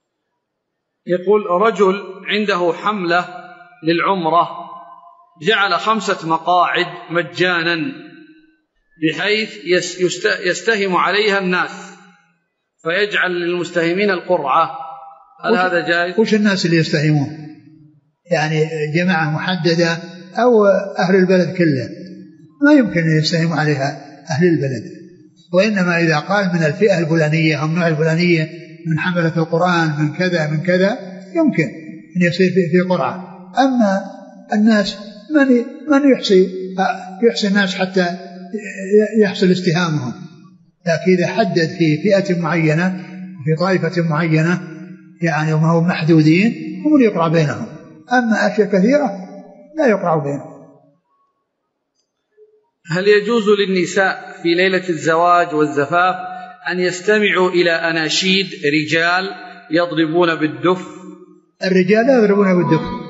يقول رجل عنده حملة للعمرة جعل خمسة مقاعد مجانا بحيث يستهم عليها الناس فيجعل للمستهمين القرعة، هل هذا جائز؟ وش الناس اللي يستهمون؟ يعني جماعة محددة أو أهل البلد كله؟ ما يمكن أن يستهموا عليها أهل البلد، وإنما إذا قال من الفئة الفلانية أو النوع الفلانية من حملة القرآن من كذا من كذا يمكن أن يصير في قرعة. أما الناس من من يحصي يحصي الناس حتى يحصل استهامهم، لكن إذا حدد في فئة معينة في طائفة معينة يعني وما هم محدودين هم اللي يقرع بينهم، أما أشياء كثيرة لا يقرع بينهم. هل يجوز للنساء في ليلة الزواج والزفاف أن يستمعوا إلى أناشيد رجال يضربون بالدف؟ الرجال لا يضربون بالدف،